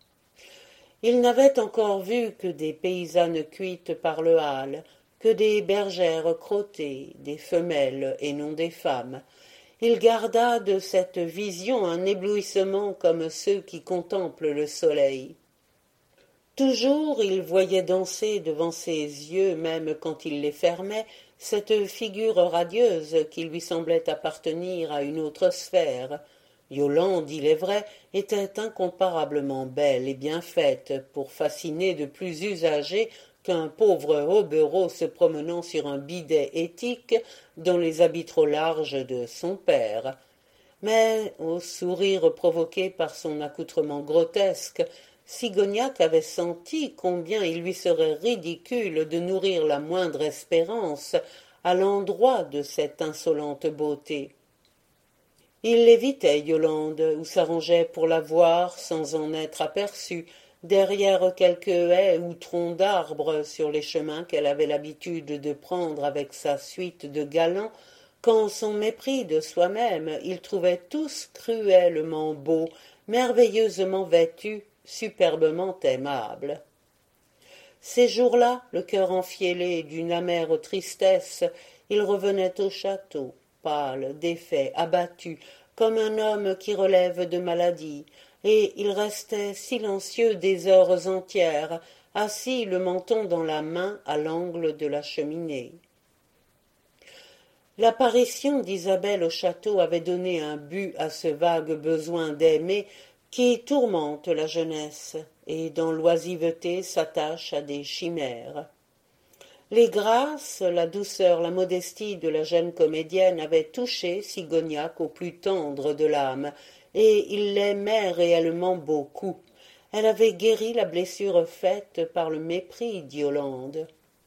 Il n'avait encore vu que des paysannes cuites par le hâle, que des bergères crottées, des femelles et non des femmes. Il garda de cette vision un éblouissement comme ceux qui contemplent le soleil. Toujours il voyait danser devant ses yeux, même quand il les fermait, cette figure radieuse qui lui semblait appartenir à une autre sphère. Yolande, il est vrai, était incomparablement belle et bien faite pour fasciner de plus usagés qu'un pauvre hobereau se promenant sur un bidet éthique dans les habits trop larges de son père. Mais, au sourire provoqué par son accoutrement grotesque, Sigognac avait senti combien il lui serait ridicule de nourrir la moindre espérance à l'endroit de cette insolente beauté. Il évitait Yolande, ou s'arrangeait pour la voir sans en être aperçu, derrière quelques haies ou troncs d'arbres sur les chemins qu'elle avait l'habitude de prendre avec sa suite de galants, quand son mépris de soi-même il trouvait tous cruellement beaux, merveilleusement vêtus, superbement aimables. Ces jours-là, le cœur enfiélé d'une amère tristesse, il revenait au château, pâle, défait, abattu, comme un homme qui relève de maladie, et il restait silencieux des heures entières, assis le menton dans la main à l'angle de la cheminée. L'apparition d'Isabelle au château avait donné un but à ce vague besoin d'aimer qui tourmente la jeunesse, et dans l'oisiveté s'attache à des chimères. Les grâces, la douceur, la modestie de la jeune comédienne avaient touché Sigognac au plus tendre de l'âme, et il l'aimait réellement beaucoup. Elle avait guéri la blessure faite par le mépris d'Yolande.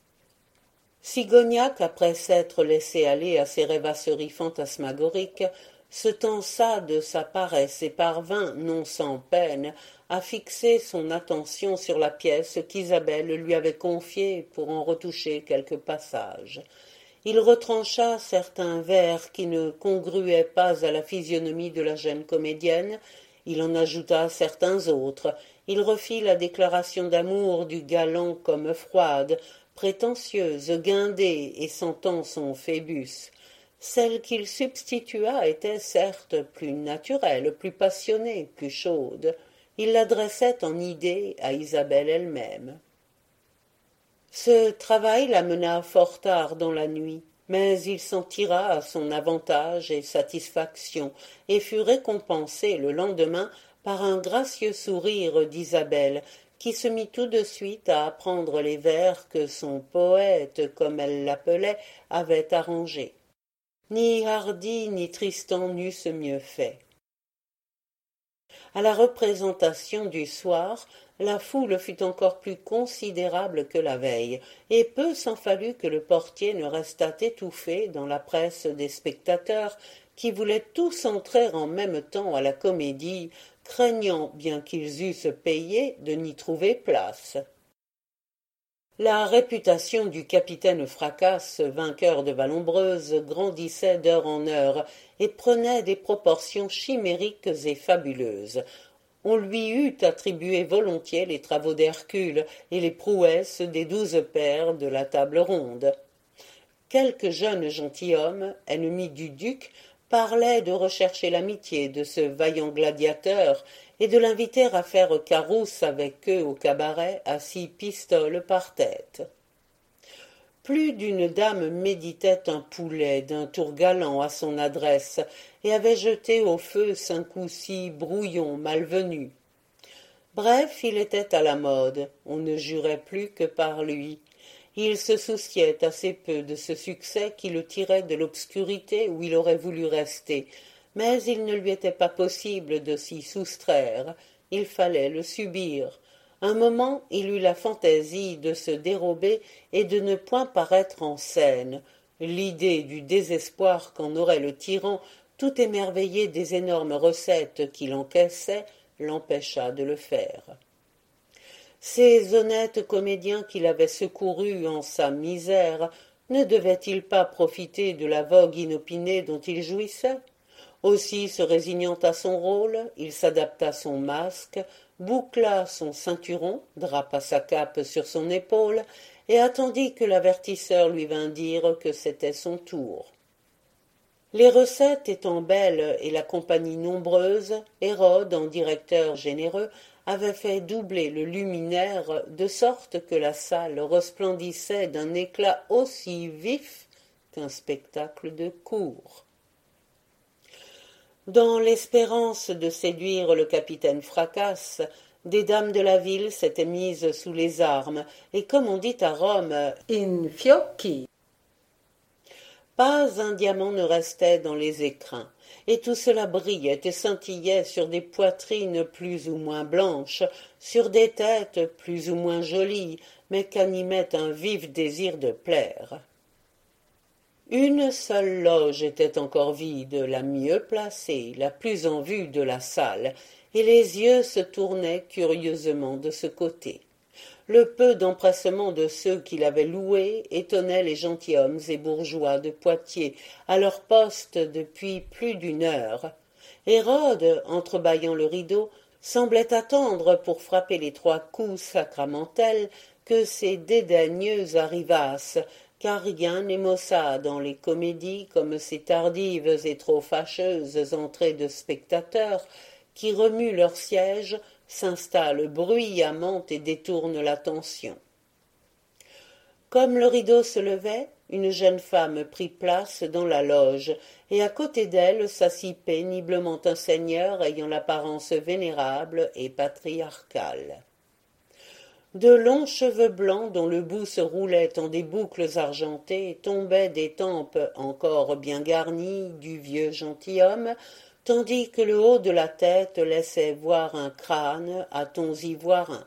Sigognac, après s'être laissé aller à ses rêvasseries fantasmagoriques, se tensa de sa paresse et parvint, non sans peine, à fixer son attention sur la pièce qu'Isabelle lui avait confiée pour en retoucher quelques passages. Il retrancha certains vers qui ne congruaient pas à la physionomie de la jeune comédienne, il en ajouta certains autres, il refit la déclaration d'amour du galant comme froide, prétentieuse, guindée et sentant son Phébus. Celle qu'il substitua était certes plus naturelle, plus passionnée, plus chaude. Il l'adressait en idée à Isabelle elle-même. Ce travail l'amena fort tard dans la nuit, mais il s'en tira à son avantage et satisfaction, et fut récompensé le lendemain par un gracieux sourire d'Isabelle, qui se mit tout de suite à apprendre les vers que son poète, comme elle l'appelait, avait arrangés. Ni Hardy ni Tristan n'eussent mieux fait. À la représentation du soir, la foule fut encore plus considérable que la veille, et peu s'en fallut que le portier ne restât étouffé dans la presse des spectateurs qui voulaient tous entrer en même temps à la comédie, craignant, bien qu'ils eussent payé, de n'y trouver place. La réputation du capitaine Fracasse, vainqueur de Vallombreuse, grandissait d'heure en heure et prenait des proportions chimériques et fabuleuses. On lui eût attribué volontiers les travaux d'Hercule et les prouesses des 12 pairs de la table ronde. Quelques jeunes gentilshommes, ennemis du duc, parlaient de rechercher l'amitié de ce vaillant gladiateur et de l'inviter à faire carousse avec eux au cabaret à 6 pistoles par tête. Plus d'une dame méditait un poulet d'un tour galant à son adresse et avait jeté au feu 5 ou 6 brouillons malvenus. Bref, il était à la mode, on ne jurait plus que par lui. Il se souciait assez peu de ce succès qui le tirait de l'obscurité où il aurait voulu rester, mais il ne lui était pas possible de s'y soustraire, il fallait le subir. Un moment, il eut la fantaisie de se dérober et de ne point paraître en scène. L'idée du désespoir qu'en aurait le tyran, tout émerveillé des énormes recettes qu'il encaissait, l'empêcha de le faire. Ces honnêtes comédiens qu'il avait secourus en sa misère ne devaient-ils pas profiter de la vogue inopinée dont il jouissait? Aussi, se résignant à son rôle, il s'adapta son masque, boucla son ceinturon, drapa sa cape sur son épaule, et attendit que l'avertisseur lui vînt dire que c'était son tour. Les recettes étant belles et la compagnie nombreuse, Hérode, en directeur généreux, avait fait doubler le luminaire de sorte que la salle resplendissait d'un éclat aussi vif qu'un spectacle de cour. Dans l'espérance de séduire le capitaine Fracasse, des dames de la ville s'étaient mises sous les armes, et comme on dit à Rome, in fiocchi. Pas un diamant ne restait dans les écrins, et tout cela brillait et scintillait sur des poitrines plus ou moins blanches, sur des têtes plus ou moins jolies, mais qu'animait un vif désir de plaire. Une seule loge était encore vide, la mieux placée, la plus en vue de la salle, et les yeux se tournaient curieusement de ce côté. Le peu d'empressement de ceux qui l'avaient loué étonnait les gentilshommes et bourgeois de Poitiers, à leur poste depuis plus d'une heure. Hérode, entrebâillant le rideau, semblait attendre pour frapper les 3 coups sacramentels que ces dédaigneux arrivassent, car rien n'est maussade dans les comédies comme ces tardives et trop fâcheuses entrées de spectateurs qui remuent leur siège, s'installent bruyamment et détournent l'attention. Comme le rideau se levait, une jeune femme prit place dans la loge, et à côté d'elle s'assit péniblement un seigneur ayant l'apparence vénérable et patriarcale. De longs cheveux blancs dont le bout se roulait en des boucles argentées tombaient des tempes encore bien garnies du vieux gentilhomme, tandis que le haut de la tête laissait voir un crâne à tons ivoirins.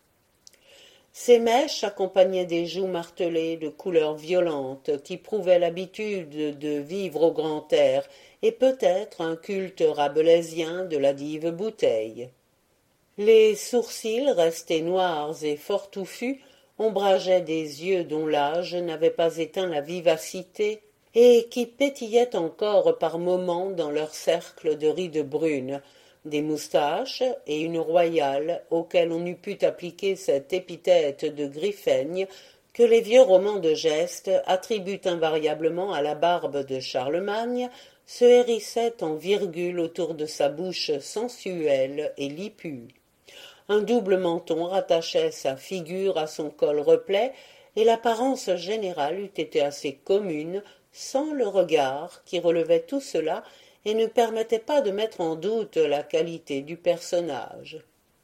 Ces mèches accompagnaient des joues martelées de couleurs violentes qui prouvaient l'habitude de vivre au grand air et peut-être un culte rabelaisien de la dive bouteille. Les sourcils restés noirs et fort touffus ombrageaient des yeux dont l'âge n'avait pas éteint la vivacité et qui pétillaient encore par moments dans leur cercle de rides brunes, des moustaches et une royale auquel on eût pu appliquer cette épithète de griffaigne que les vieux romans de geste attribuent invariablement à la barbe de Charlemagne, se hérissait en virgule autour de sa bouche sensuelle et lipue. Un double menton rattachait sa figure à son col replet, et l'apparence générale eût été assez commune sans le regard qui relevait tout cela et ne permettait pas de mettre en doute la qualité du personnage.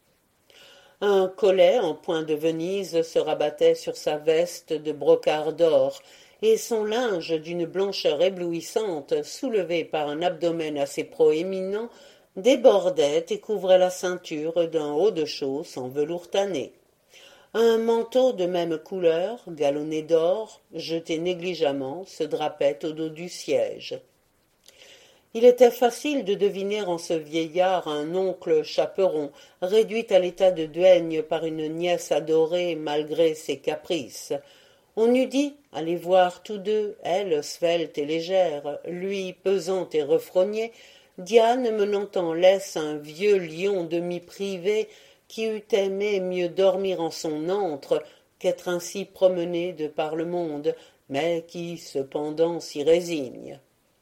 Un collet en point de Venise se rabattait sur sa veste de brocart d'or, et son linge d'une blancheur éblouissante, soulevé par un abdomen assez proéminent, débordait et couvrait la ceinture d'un haut de chausses en velours tanné. Un manteau de même couleur, galonné d'or, jeté négligemment, se drapait au dos du siège. Il était facile de deviner en ce vieillard un oncle chaperon, réduit à l'état de duègne par une nièce adorée malgré ses caprices. On eût dit, à les voir tous deux, elle svelte et légère, lui pesant et refrogné, Diane menant en laisse un vieux lion demi-privé qui eût aimé mieux dormir en son antre qu'être ainsi promené de par le monde, mais qui, cependant, s'y résigne.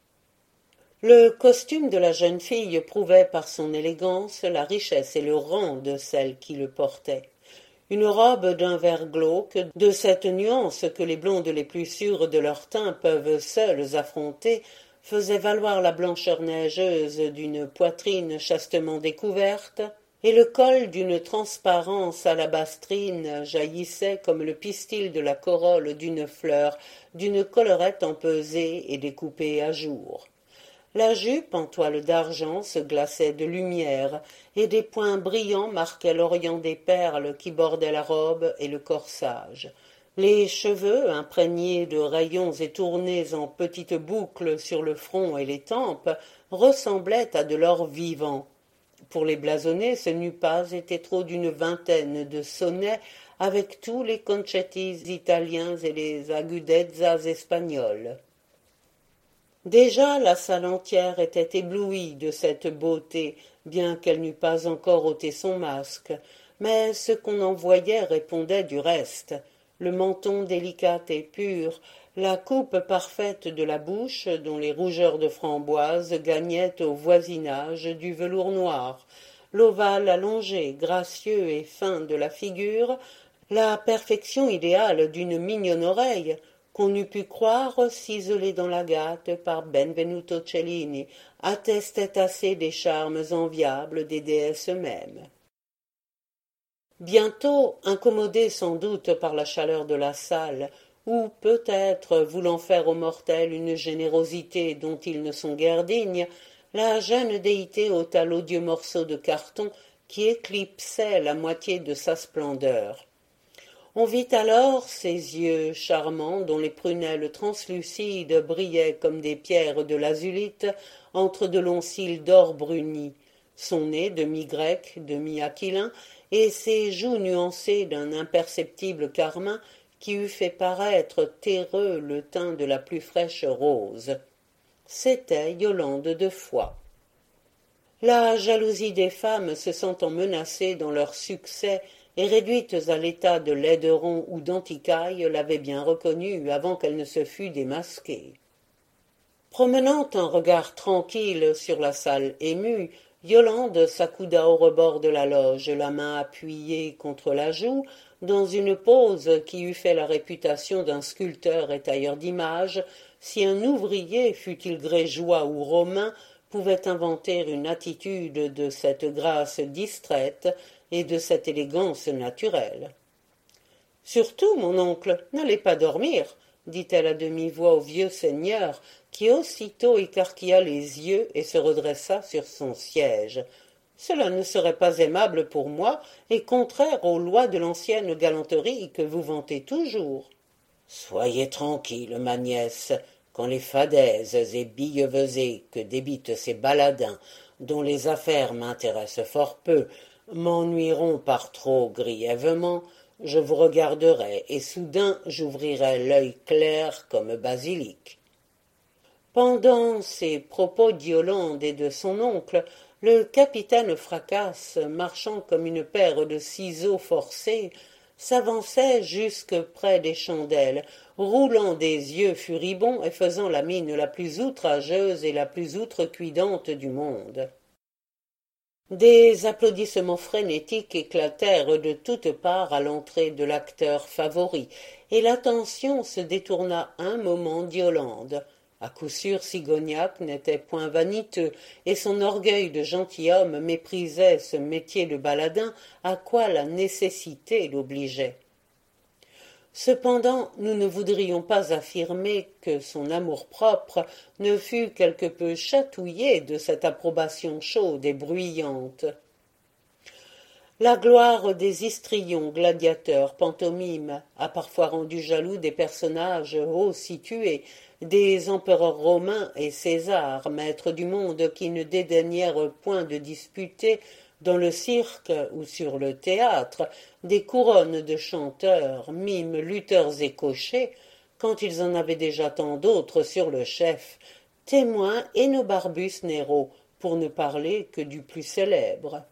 Le costume de la jeune fille prouvait par son élégance la richesse et le rang de celle qui le portait. Une robe d'un vert glauque, de cette nuance que les blondes les plus sûres de leur teint peuvent seules affronter, faisait valoir la blancheur neigeuse d'une poitrine chastement découverte, et le col d'une transparence alabastrine jaillissait comme le pistil de la corolle d'une fleur, d'une collerette empesée et découpée à jour. La jupe en toile d'argent se glaçait de lumière, et des points brillants marquaient l'orient des perles qui bordaient la robe et le corsage. Les cheveux, imprégnés de rayons et tournés en petites boucles sur le front et les tempes, ressemblaient à de l'or vivant. Pour les blasonner, ce n'eût pas été trop d'une vingtaine de sonnets avec tous les concertis italiens et les agudezzas espagnols. Déjà la salle entière était éblouie de cette beauté, bien qu'elle n'eût pas encore ôté son masque, mais ce qu'on en voyait répondait du reste. Le menton délicat et pur, la coupe parfaite de la bouche dont les rougeurs de framboise gagnaient au voisinage du velours noir, l'ovale allongé, gracieux et fin de la figure, la perfection idéale d'une mignonne oreille, qu'on eût pu croire ciselée dans l'agate par Benvenuto Cellini, attestait assez des charmes enviables des déesses mêmes. Bientôt, incommodé sans doute par la chaleur de la salle, ou peut-être voulant faire aux mortels une générosité dont ils ne sont guère dignes, la jeune déité ôta l'odieux morceau de carton qui éclipsait la moitié de sa splendeur. On vit alors ses yeux charmants dont les prunelles translucides brillaient comme des pierres de l'azulite entre de longs cils d'or bruni, son nez demi-grec, demi-aquilin, et ses joues nuancées d'un imperceptible carmin qui eût fait paraître terreux le teint de la plus fraîche rose. C'était Yolande de Foix. La jalousie des femmes se sentant menacée dans leur succès et réduites à l'état de laideron ou d'anticaille l'avait bien reconnue avant qu'elle ne se fût démasquée. Promenant un regard tranquille sur la salle émue, Yolande s'accouda au rebord de la loge, la main appuyée contre la joue, dans une pose qui eût fait la réputation d'un sculpteur et tailleur d'images, si un ouvrier, fût-il grégeois ou romain, pouvait inventer une attitude de cette grâce distraite et de cette élégance naturelle. Surtout, mon oncle, n'allez pas dormir, dit-elle à demi-voix au vieux seigneur, qui aussitôt écarquilla les yeux et se redressa sur son siège. Cela ne serait pas aimable pour moi et contraire aux lois de l'ancienne galanterie que vous vantez toujours. Soyez tranquille, ma nièce, quand les fadaises et billevesées que débitent ces baladins, dont les affaires m'intéressent fort peu, m'ennuieront par trop grièvement, je vous regarderai et soudain j'ouvrirai l'œil clair comme basilic. Pendant ces propos d'Yolande et de son oncle, le capitaine Fracasse, marchant comme une paire de ciseaux forcés, s'avançait jusque près des chandelles, roulant des yeux furibonds et faisant la mine la plus outrageuse et la plus outrecuidante du monde. Des applaudissements frénétiques éclatèrent de toutes parts à l'entrée de l'acteur favori, et l'attention se détourna un moment d'Yolande. À coup sûr, Sigognac n'était point vaniteux, et son orgueil de gentilhomme méprisait ce métier de baladin à quoi la nécessité l'obligeait. Cependant, nous ne voudrions pas affirmer que son amour-propre ne fût quelque peu chatouillé de cette approbation chaude et bruyante. La gloire des histrions, gladiateurs, pantomimes, a parfois rendu jaloux des personnages haut situés, des empereurs romains et César, maîtres du monde, qui ne dédaignèrent point de disputer, dans le cirque ou sur le théâtre, des couronnes de chanteurs, mimes, lutteurs et cochers, quand ils en avaient déjà tant d'autres sur le chef, témoins Énobarbus Nero, pour ne parler que du plus célèbre.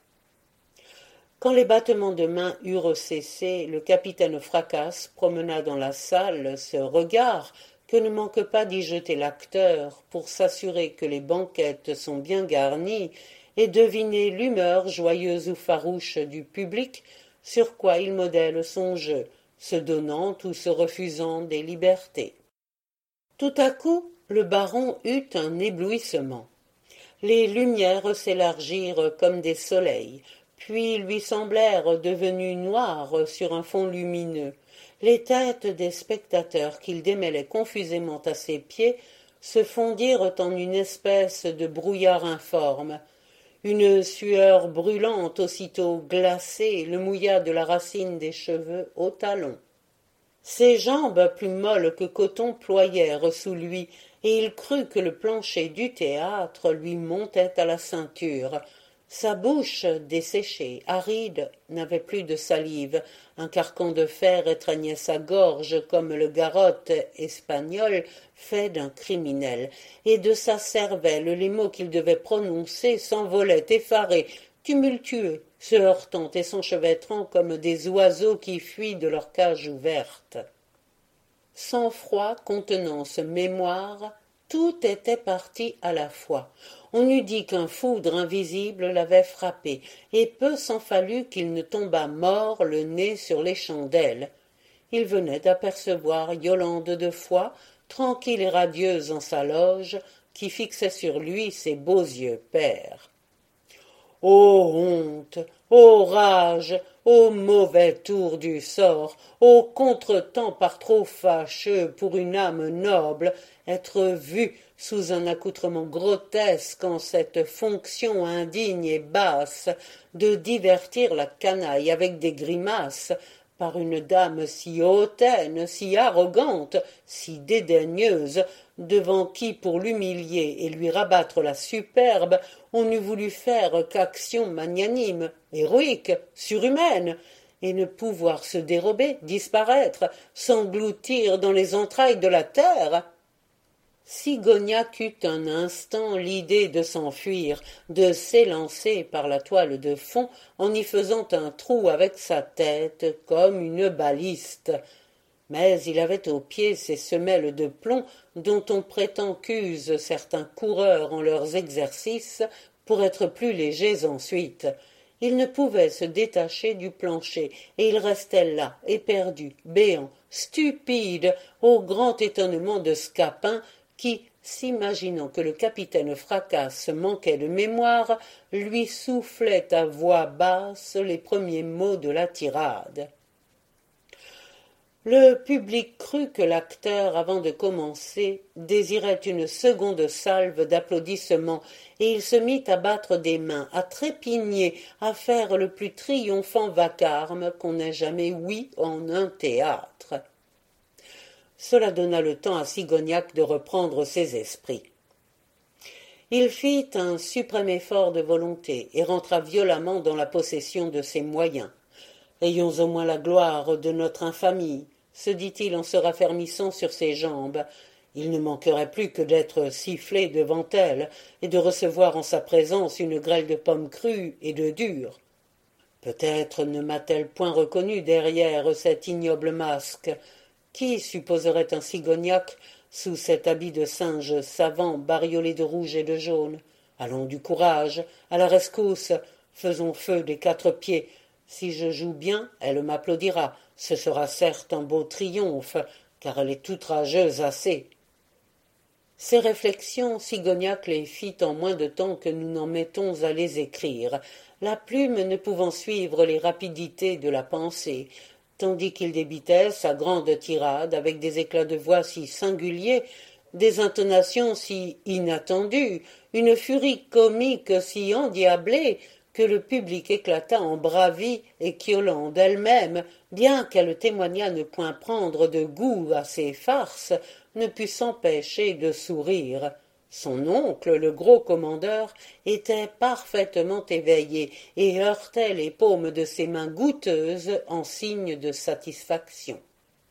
Quand les battements de mains eurent cessé, le capitaine Fracasse promena dans la salle ce regard que ne manque pas d'y jeter l'acteur pour s'assurer que les banquettes sont bien garnies et deviner l'humeur joyeuse ou farouche du public sur quoi il modèle son jeu, se donnant ou se refusant des libertés. Tout à coup, le baron eut un éblouissement. Les lumières s'élargirent comme des soleils, puis lui semblèrent devenues noires sur un fond lumineux. Les têtes des spectateurs qu'il démêlait confusément à ses pieds se fondirent en une espèce de brouillard informe. Une sueur brûlante aussitôt glacée le mouilla de la racine des cheveux au talon. Ses jambes plus molles que coton ployèrent sous lui, et il crut que le plancher du théâtre lui montait à la ceinture. Sa bouche, desséchée, aride, n'avait plus de salive. Un carcan de fer étreignait sa gorge comme le garrote espagnol fait d'un criminel. Et de sa cervelle, les mots qu'il devait prononcer s'envolaient effarés, tumultueux, se heurtant et s'enchevêtrant comme des oiseaux qui fuient de leur cage ouverte. Sang-froid, contenance, mémoire, tout était parti à la fois. On eût dit qu'un foudre invisible l'avait frappé, et peu s'en fallut qu'il ne tombât mort le nez sur les chandelles. Il venait d'apercevoir Yolande de Foix, tranquille et radieuse en sa loge, qui fixait sur lui ses beaux yeux pères. Ô honte, ô rage, ô mauvais tour du sort, ô contretemps par trop fâcheux pour une âme noble, être vue sous un accoutrement grotesque en cette fonction indigne et basse de divertir la canaille avec des grimaces par une dame si hautaine, si arrogante, si dédaigneuse, devant qui, pour l'humilier et lui rabattre la superbe, on eût voulu faire qu'action magnanime, héroïque, surhumaine, et ne pouvoir se dérober, disparaître, s'engloutir dans les entrailles de la terre. Sigognac eut un instant l'idée de s'enfuir, de s'élancer par la toile de fond en y faisant un trou avec sa tête comme une baliste. Mais il avait aux pieds ces semelles de plomb dont on prétend qu'usent certains coureurs en leurs exercices pour être plus légers ensuite. Il ne pouvait se détacher du plancher, et il restait là, éperdu, béant, stupide, au grand étonnement de Scapin, qui, s'imaginant que le capitaine Fracasse manquait de mémoire, lui soufflait à voix basse les premiers mots de la tirade. Le public crut que l'acteur, avant de commencer, désirait une seconde salve d'applaudissements, et il se mit à battre des mains, à trépigner, à faire le plus triomphant vacarme qu'on ait jamais ouï en un théâtre. Cela donna le temps à Sigognac de reprendre ses esprits. Il fit un suprême effort de volonté et rentra violemment dans la possession de ses moyens. Ayons au moins la gloire de notre infamie, se dit-il en se raffermissant sur ses jambes. Il ne manquerait plus que d'être sifflé devant elle et de recevoir en sa présence une grêle de pommes crues et de dures. Peut-être ne m'a-t-elle point reconnu derrière cet ignoble masque. Qui supposerait un Sigognac sous cet habit de singe savant bariolé de rouge et de jaune? Allons, du courage, à la rescousse, faisons feu des 4 pieds. Si je joue bien, elle m'applaudira. Ce sera certes un beau triomphe, car elle est toute rageuse assez. Ces réflexions, Sigognac les fit en moins de temps que nous n'en mettons à les écrire, la plume ne pouvant suivre les rapidités de la pensée, tandis qu'il débitait sa grande tirade avec des éclats de voix si singuliers, des intonations si inattendues, une furie comique si endiablée, que le public éclata en bravi, équiolant d'elle-même, bien qu'elle témoignât ne point prendre de goût à ces farces, ne put s'empêcher de sourire. Son oncle, le gros commandeur, était parfaitement éveillé et heurtait les paumes de ses mains goûteuses en signe de satisfaction.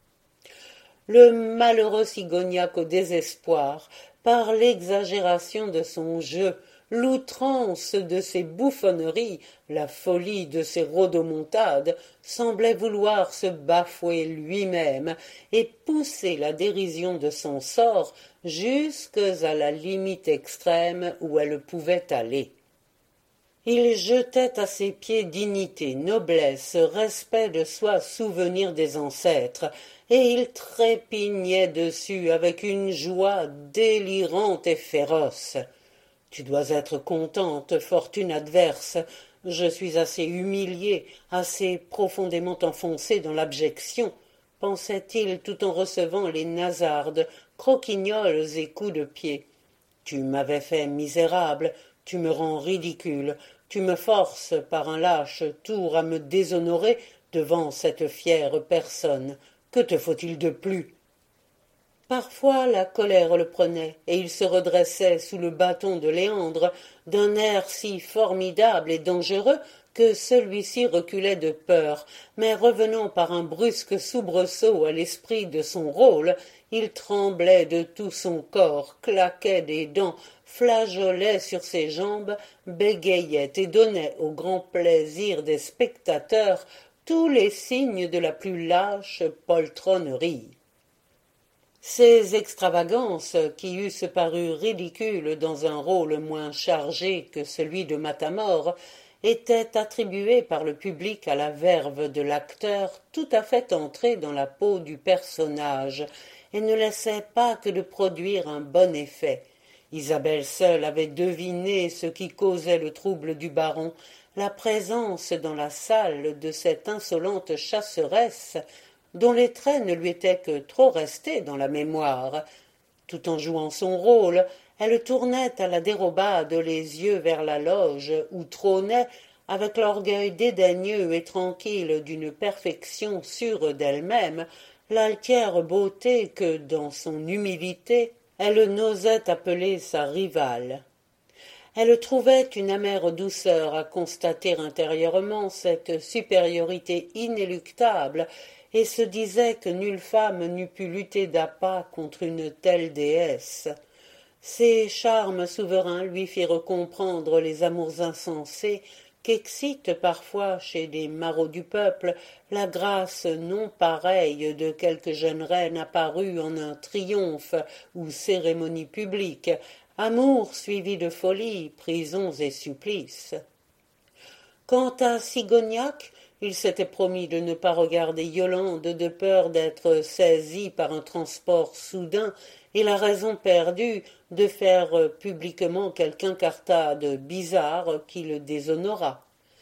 Le malheureux Sigognac au désespoir, par l'exagération de son jeu, l'outrance de ses bouffonneries, la folie de ses rodomontades, semblait vouloir se bafouer lui-même et pousser la dérision de son sort jusque à la limite extrême où elle pouvait aller. Il jetait à ses pieds dignité, noblesse, respect de soi, souvenir des ancêtres, et il trépignait dessus avec une joie délirante et féroce. Tu dois être contente, fortune adverse. Je suis assez humilié, assez profondément enfoncé dans l'abjection, pensait-il tout en recevant les nasardes, croquignoles et coups de pied. Tu m'avais fait misérable, tu me rends ridicule, tu me forces par un lâche tour à me déshonorer devant cette fière personne. Que te faut-il de plus? Parfois la colère le prenait, et il se redressait sous le bâton de Léandre d'un air si formidable et dangereux que celui-ci reculait de peur, mais revenant par un brusque soubresaut à l'esprit de son rôle, il tremblait de tout son corps, claquait des dents, flageolait sur ses jambes, bégayait et donnait au grand plaisir des spectateurs tous les signes de la plus lâche poltronnerie. Ces extravagances, qui eussent paru ridicules dans un rôle moins chargé que celui de Matamor, étaient attribuées par le public à la verve de l'acteur tout à fait entré dans la peau du personnage, et ne laissaient pas que de produire un bon effet. Isabelle seule avait deviné ce qui causait le trouble du baron, la présence dans la salle de cette insolente chasseresse, dont les traits ne lui étaient que trop restés dans la mémoire. Tout en jouant son rôle, elle tournait à la dérobade les yeux vers la loge où trônait, avec l'orgueil dédaigneux et tranquille d'une perfection sûre d'elle-même, l'altière beauté que, dans son humilité, elle n'osait appeler sa rivale. Elle trouvait une amère douceur à constater intérieurement cette supériorité inéluctable et se disait que nulle femme n'eût pu lutter d'appât contre une telle déesse. Ses charmes souverains lui firent comprendre les amours insensés qu'excite parfois chez des marauds du peuple la grâce non pareille de quelque jeune reine apparue en un triomphe ou cérémonie publique, amour suivi de folie, prisons et supplices. Quant à Sigognac, il s'était promis de ne pas regarder Yolande de peur d'être saisi par un transport soudain et la raison perdue de faire publiquement quelque incartade bizarre qui le déshonora.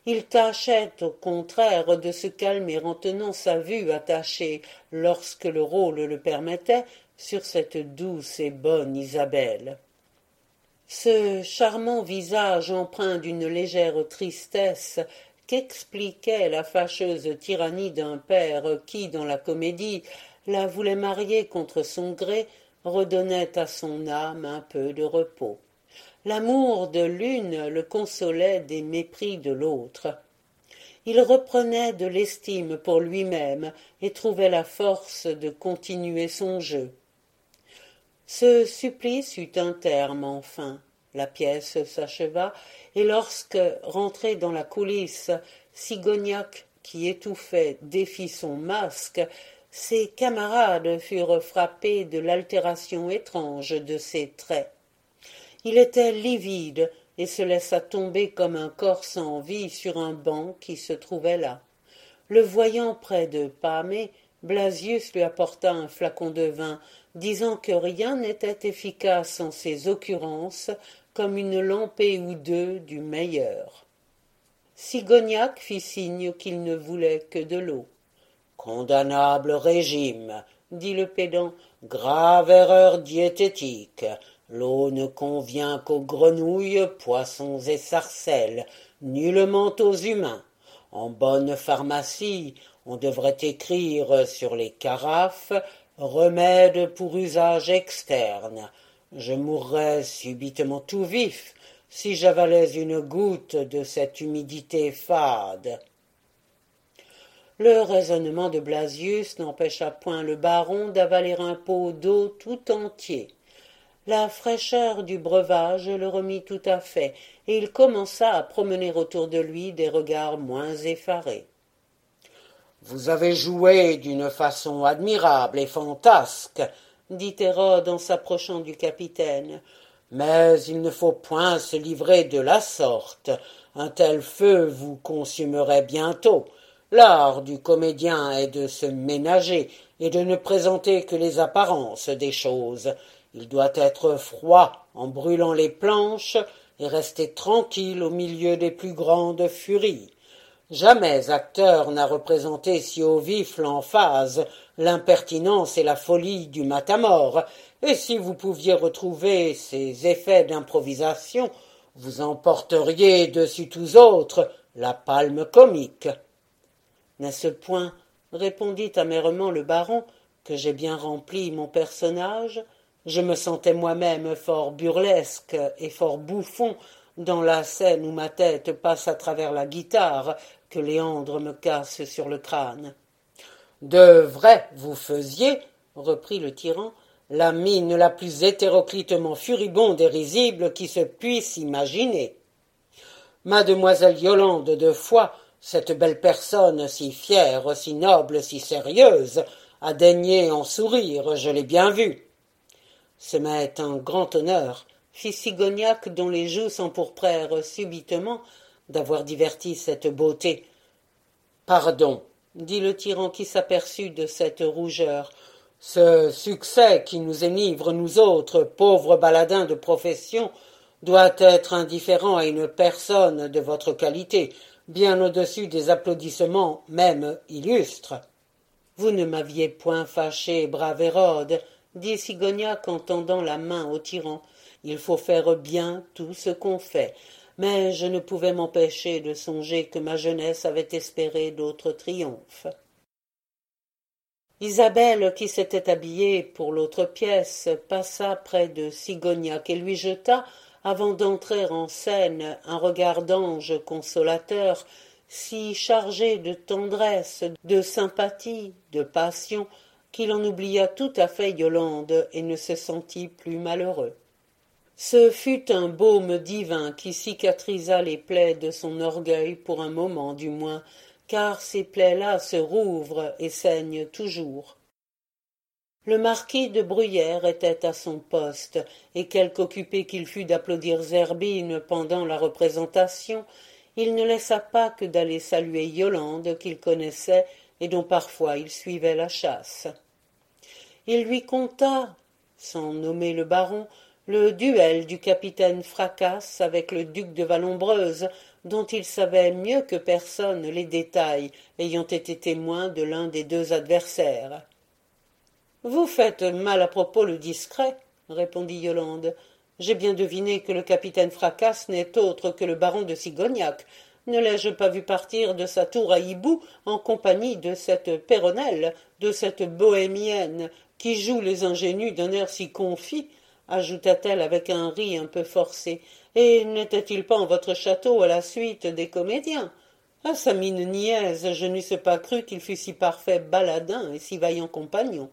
Il tâchait au contraire de se calmer en tenant sa vue attachée, lorsque le rôle le permettait, sur cette douce et bonne Isabelle. Ce charmant visage empreint d'une légère tristesse qu'expliquait la fâcheuse tyrannie d'un père qui, dans la comédie, la voulait marier contre son gré, redonnait à son âme un peu de repos. L'amour de l'une le consolait des mépris de l'autre. Il reprenait de l'estime pour lui-même et trouvait la force de continuer son jeu. Ce supplice eut un terme enfin. La pièce s'acheva, et lorsque, rentré dans la coulisse, Sigognac, qui étouffait, défit son masque, ses camarades furent frappés de l'altération étrange de ses traits. Il était livide et se laissa tomber comme un corps sans vie sur un banc qui se trouvait là. Le voyant près de Pâmé, Blasius lui apporta un flacon de vin, disant que rien n'était efficace en ces occurrences comme une lampée ou deux du meilleur. Sigognac fit signe qu'il ne voulait que de l'eau. « Condamnable régime, dit le pédant, grave erreur diététique. L'eau ne convient qu'aux grenouilles, poissons et sarcelles, nullement aux humains. En bonne pharmacie, on devrait écrire sur les carafes « remède pour usage externe ». Je mourrais subitement tout vif si j'avalais une goutte de cette humidité fade. Le raisonnement de Blasius n'empêcha point le baron d'avaler un pot d'eau tout entier. La fraîcheur du breuvage le remit tout à fait, et il commença à promener autour de lui des regards moins effarés. « Vous avez joué d'une façon admirable et fantasque, dit Hérode en s'approchant du capitaine, mais il ne faut point se livrer de la sorte. Un tel feu vous consumerait bientôt. L'art du comédien est de se ménager et de ne présenter que les apparences des choses. Il doit être froid en brûlant les planches et rester tranquille au milieu des plus grandes furies. Jamais acteur n'a représenté si au vif l'emphase, l'impertinence et la folie du matamore, et si vous pouviez retrouver ces effets d'improvisation, vous emporteriez dessus tous autres la palme comique. N'est-ce point, répondit amèrement le baron, que j'ai bien rempli mon personnage? Je me sentais moi-même fort burlesque et fort bouffon dans la scène où ma tête passe à travers la guitare que Léandre me casse sur le crâne. « De vrai, vous faisiez, reprit le tyran, la mine la plus hétéroclitement furibonde et risible qui se puisse imaginer. Mademoiselle Yolande de Foix, cette belle personne si fière, si noble, si sérieuse, a daigné en sourire, je l'ai bien vu. » Ce m'est un grand honneur, fit Sigognac dont les joues s'empourprèrent subitement d'avoir diverti cette beauté. Pardon, dit le tyran qui s'aperçut de cette rougeur. Ce succès qui nous enivre, nous autres, pauvres baladins de profession, doit être indifférent à une personne de votre qualité, bien au-dessus des applaudissements même illustres. Vous ne m'aviez point fâché, brave Hérode, dit Sigognac en tendant la main au tyran. Il faut faire bien tout ce qu'on fait. Mais je ne pouvais m'empêcher de songer que ma jeunesse avait espéré d'autres triomphes. Isabelle, qui s'était habillée pour l'autre pièce, passa près de Sigognac et lui jeta, avant d'entrer en scène, un regard d'ange consolateur, si chargé de tendresse, de sympathie, de passion, qu'il en oublia tout à fait Yolande et ne se sentit plus malheureux. Ce fut un baume divin qui cicatrisa les plaies de son orgueil pour un moment du moins, car ces plaies-là se rouvrent et saignent toujours. Le marquis de Bruyères était à son poste, et quelque occupé qu'il fût d'applaudir Zerbine pendant la représentation, il ne laissa pas que d'aller saluer Yolande qu'il connaissait et dont parfois il suivait la chasse. Il lui conta, sans nommer le baron, le duel du capitaine Fracasse avec le duc de Vallombreuse, dont il savait mieux que personne les détails, ayant été témoin de l'un des deux adversaires. Vous faites mal à propos le discret, répondit Yolande. J'ai bien deviné que le capitaine Fracasse n'est autre que le baron de Sigognac. Ne l'ai-je pas vu partir de sa tour à hibou en compagnie de cette Péronnelle, de cette bohémienne, qui joue les ingénues d'un air si confit, ajouta-t-elle avec un ris un peu forcé, et n'était-il pas en votre château à la suite des comédiens? À sa mine niaise, je n'eusse pas cru qu'il fût si parfait baladin et si vaillant compagnon.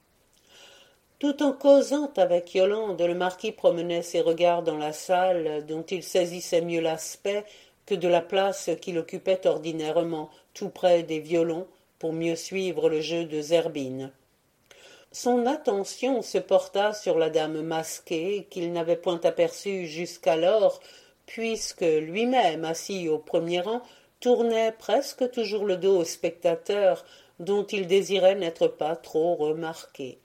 Tout en causant avec Yolande, le marquis promenait ses regards dans la salle, dont il saisissait mieux l'aspect que de la place qu'il occupait ordinairement, tout près des violons, pour mieux suivre le jeu de Zerbine. Son attention se porta sur la dame masquée, qu'il n'avait point aperçue jusqu'alors, puisque lui-même, assis au premier rang, tournait presque toujours le dos aux spectateurs, dont il désirait n'être pas trop remarqué.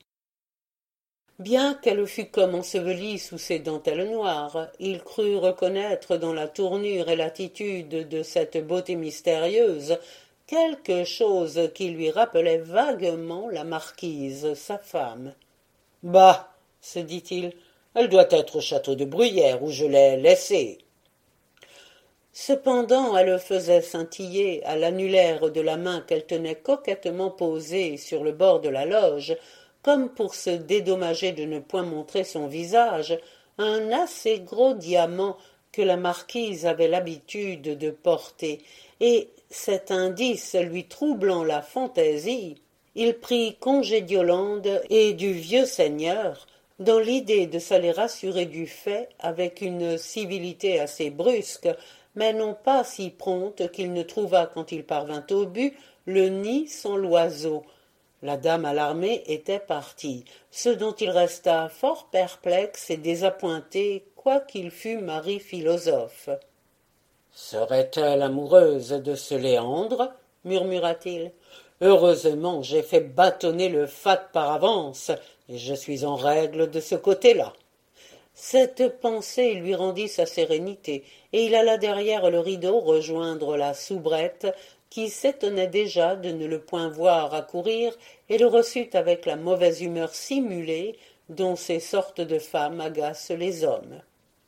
Bien qu'elle fût comme ensevelie sous ses dentelles noires, il crut reconnaître dans la tournure et l'attitude de cette beauté mystérieuse quelque chose qui lui rappelait vaguement la marquise, sa femme. « Bah !» se dit-il, « elle doit être au château de Bruyères, où je l'ai laissée. » Cependant, elle faisait scintiller, à l'annulaire de la main qu'elle tenait coquettement posée sur le bord de la loge, comme pour se dédommager de ne point montrer son visage, un assez gros diamant que la marquise avait l'habitude de porter, et, cet indice lui troublant la fantaisie, il prit congé d'Yolande et du vieux seigneur, dans l'idée de s'aller rassurer du fait avec une civilité assez brusque, mais non pas si prompte qu'il ne trouva, quand il parvint au but, le nid sans l'oiseau. La dame alarmée était partie, ce dont il resta fort perplexe et désappointé, quoiqu'il fût mari philosophe. « Serait-elle amoureuse de ce Léandre ?» murmura-t-il. « Heureusement, j'ai fait bâtonner le fat par avance, et je suis en règle de ce côté-là. » Cette pensée lui rendit sa sérénité, et il alla derrière le rideau rejoindre la soubrette, qui s'étonnait déjà de ne le point voir accourir, et le reçut avec la mauvaise humeur simulée dont ces sortes de femmes agacent les hommes.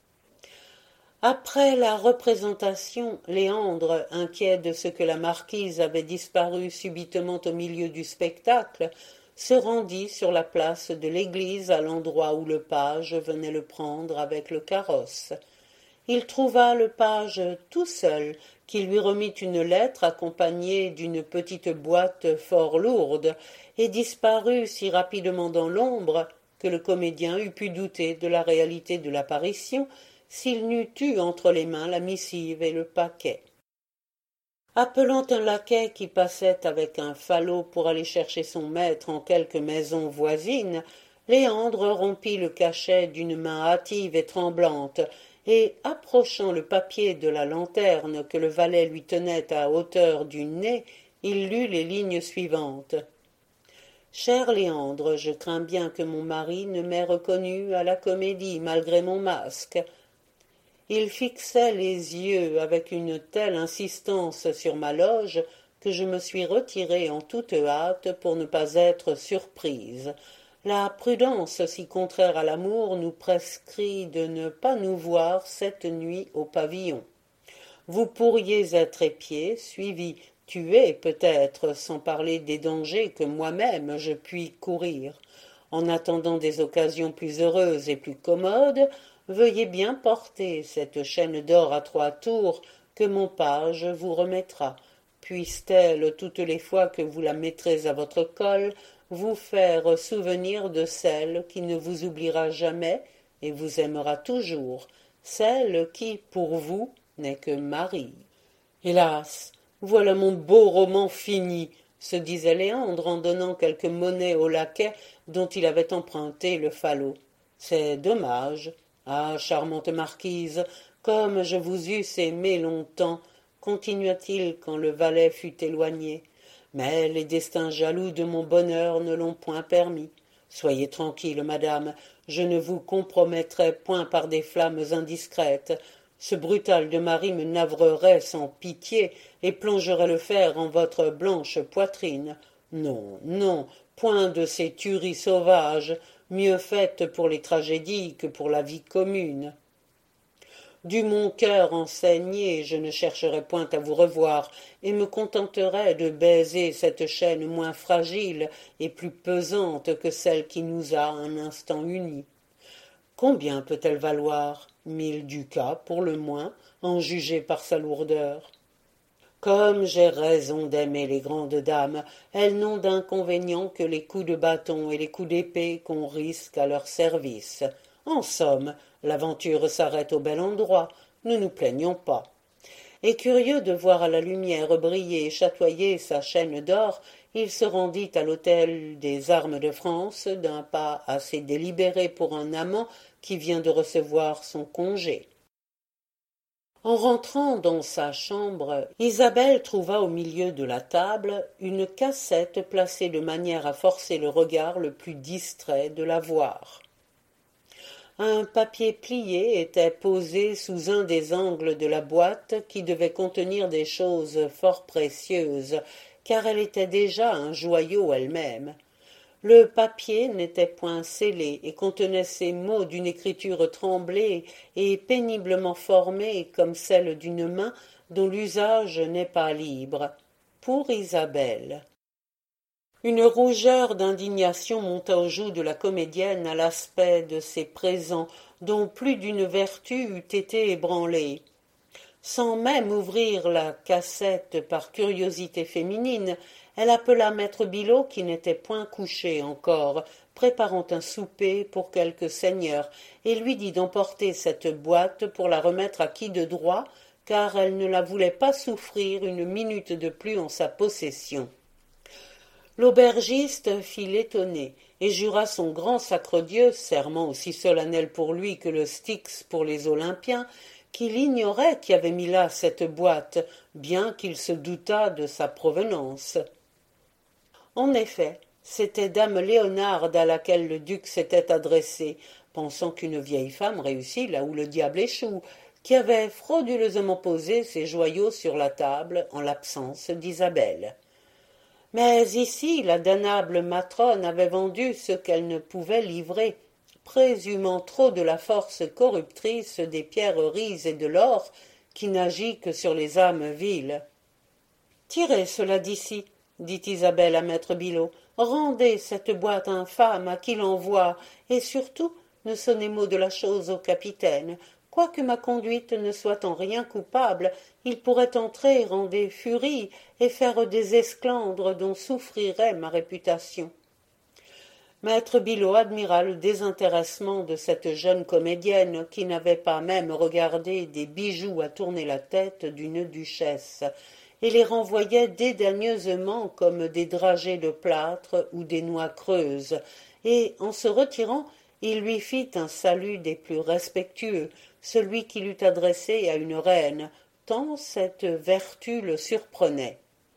Après la représentation, Léandre, inquiet de ce que la marquise avait disparu subitement au milieu du spectacle, se rendit sur la place de l'église à l'endroit où le page venait le prendre avec le carrosse. Il trouva le page tout seul, qui lui remit une lettre accompagnée d'une petite boîte fort lourde, et disparut si rapidement dans l'ombre que le comédien eût pu douter de la réalité de l'apparition s'il n'eût eu entre les mains la missive et le paquet. Appelant un laquais qui passait avec un falot pour aller chercher son maître en quelque maison voisine, Léandre rompit le cachet d'une main hâtive et tremblante, et, approchant le papier de la lanterne que le valet lui tenait à hauteur du nez, il lut les lignes suivantes. « Cher Léandre, je crains bien que mon mari ne m'ait reconnu à la comédie, malgré mon masque. » Il fixait les yeux avec une telle insistance sur ma loge que je me suis retirée en toute hâte pour ne pas être surprise. La prudence, si contraire à l'amour, nous prescrit de ne pas nous voir cette nuit au pavillon. Vous pourriez être épié, suivi, tué peut-être, sans parler des dangers que moi-même je puis courir. En attendant des occasions plus heureuses et plus commodes, veuillez bien porter cette chaîne d'or à 3 tours que mon page vous remettra. Puisse-t-elle, toutes les fois que vous la mettrez à votre col, vous faire souvenir de celle qui ne vous oubliera jamais et vous aimera toujours, celle qui, pour vous, n'est que Marie. Hélas, voilà mon beau roman fini, se disait Léandre en donnant quelques monnaies au laquais dont il avait emprunté le falot. C'est dommage. Ah, charmante marquise, comme je vous eusse aimé longtemps, continua-t-il quand le valet fut éloigné. Mais les destins jaloux de mon bonheur ne l'ont point permis. Soyez tranquille, madame, je ne vous compromettrai point par des flammes indiscrètes. Ce brutal de mari me navrerait sans pitié et plongerait le fer en votre blanche poitrine. Non, non, point de ces tueries sauvages, mieux faites pour les tragédies que pour la vie commune. Du mon cœur enseigné, je ne chercherai point à vous revoir, et me contenterai de baiser cette chaîne moins fragile et plus pesante que celle qui nous a un instant unis. Combien peut-elle valoir? 1000 ducats, pour le moins, en juger par sa lourdeur. Comme j'ai raison d'aimer les grandes dames, elles n'ont d'inconvénient que les coups de bâton et les coups d'épée qu'on risque à leur service. En somme, l'aventure s'arrête au bel endroit, ne nous plaignons pas. Et curieux de voir à la lumière briller et chatoyer sa chaîne d'or, il se rendit à l'hôtel des armes de France d'un pas assez délibéré pour un amant qui vient de recevoir son congé. En rentrant dans sa chambre, Isabelle trouva au milieu de la table une cassette placée de manière à forcer le regard le plus distrait de la voir. Un papier plié était posé sous un des angles de la boîte qui devait contenir des choses fort précieuses, car elle était déjà un joyau elle-même. Le papier n'était point scellé et contenait ces mots d'une écriture tremblée et péniblement formée comme celle d'une main dont l'usage n'est pas libre. Pour Isabelle. Une rougeur d'indignation monta aux joues de la comédienne à l'aspect de ces présents dont plus d'une vertu eût été ébranlée. Sans même ouvrir la cassette par curiosité féminine, elle appela maître Bilot qui n'était point couché encore, préparant un souper pour quelque seigneur, et lui dit d'emporter cette boîte pour la remettre à qui de droit, car elle ne la voulait pas souffrir une minute de plus en sa possession. L'aubergiste fit l'étonné et jura son grand sacre-Dieu, serment aussi solennel pour lui que le Styx pour les Olympiens, qu'il ignorait qui avait mis là cette boîte, bien qu'il se doutât de sa provenance. En effet, c'était dame Léonarde à laquelle le duc s'était adressé, pensant qu'une vieille femme réussit là où le diable échoue, qui avait frauduleusement posé ses joyaux sur la table en l'absence d'Isabelle. Mais ici la damnable matrone avait vendu ce qu'elle ne pouvait livrer, présumant trop de la force corruptrice des pierreries et de l'or qui n'agit que sur les âmes viles. « Tirez cela d'ici, » dit Isabelle à maître Bilot. « Rendez cette boîte infâme à qui l'envoie, et surtout ne sonnez mot de la chose au capitaine. Quoique ma conduite ne soit en rien coupable, il pourrait entrer en des furies et faire des esclandres dont souffrirait ma réputation. » Maître Bilot admira le désintéressement de cette jeune comédienne qui n'avait pas même regardé des bijoux à tourner la tête d'une duchesse, et les renvoyait dédaigneusement comme des dragées de plâtre ou des noix creuses, et, en se retirant, il lui fit un salut des plus respectueux, celui qu'il eût adressé à une reine, tant cette vertu le surprenait.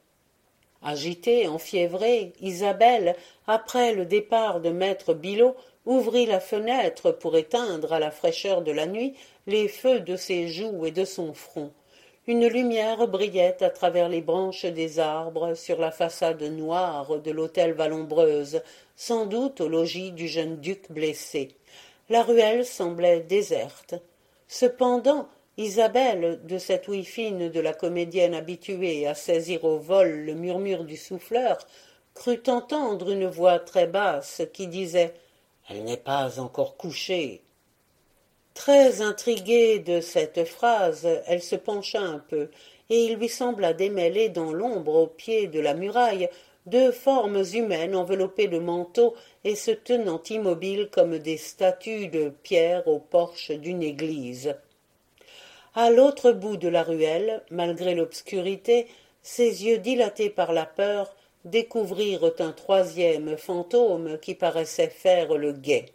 Agitée, enfiévrée, Isabelle, après le départ de maître Bilot, ouvrit la fenêtre pour éteindre à la fraîcheur de la nuit les feux de ses joues et de son front. Une lumière brillait à travers les branches des arbres sur la façade noire de l'hôtel Vallombreuse, sans doute au logis du jeune duc blessé. La ruelle semblait déserte. Cependant, Isabelle, de cette ouïe fine de la comédienne habituée à saisir au vol le murmure du souffleur, crut entendre une voix très basse qui disait « Elle n'est pas encore couchée ». Très intriguée de cette phrase, elle se pencha un peu, et il lui sembla démêler dans l'ombre au pied de la muraille deux formes humaines enveloppées de manteaux et se tenant immobiles comme des statues de pierre au porche d'une église. À l'autre bout de la ruelle, malgré l'obscurité, ses yeux dilatés par la peur découvrirent un troisième fantôme qui paraissait faire le guet.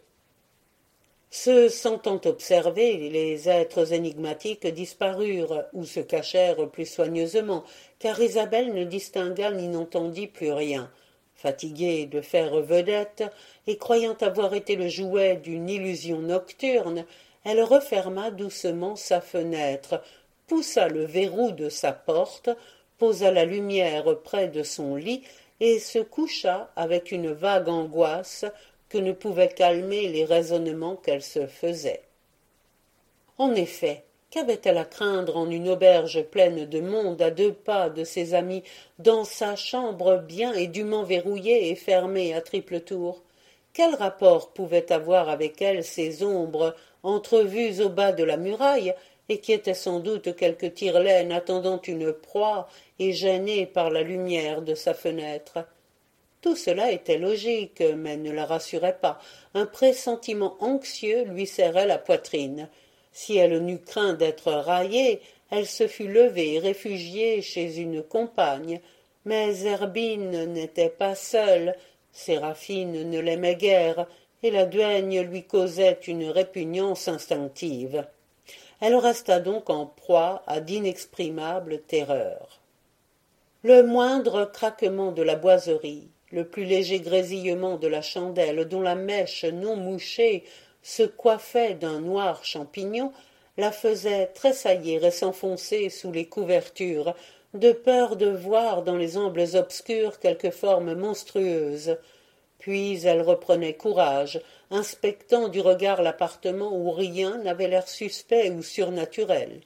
Se sentant observés, les êtres énigmatiques disparurent ou se cachèrent plus soigneusement, car Isabelle ne distingua ni n'entendit plus rien. Fatiguée de faire vedette, et croyant avoir été le jouet d'une illusion nocturne, elle referma doucement sa fenêtre, poussa le verrou de sa porte, posa la lumière près de son lit et se coucha avec une vague angoisse que ne pouvaient calmer les raisonnements qu'elle se faisait. En effet, qu'avait-elle à craindre en une auberge pleine de monde à 2 pas de ses amis, dans sa chambre bien et dûment verrouillée et fermée à triple tour? Quel rapport pouvaient avoir avec elle ces ombres entrevues au bas de la muraille, et qui étaient sans doute quelques tire-laines attendant une proie et gênées par la lumière de sa fenêtre? Tout cela était logique, mais ne la rassurait pas. Un pressentiment anxieux lui serrait la poitrine. Si elle n'eût craint d'être raillée, elle se fût levée et réfugiée chez une compagne. Mais Zerbine n'était pas seule, Séraphine ne l'aimait guère, et la duègne lui causait une répugnance instinctive. Elle resta donc en proie à d'inexprimables terreurs. Le moindre craquement de la boiserie, le plus léger grésillement de la chandelle dont la mèche non mouchée se coiffait d'un noir champignon, la faisait tressaillir et s'enfoncer sous les couvertures, de peur de voir dans les angles obscurs quelque forme monstrueuse. Puis elle reprenait courage, inspectant du regard l'appartement où rien n'avait l'air suspect ou surnaturel.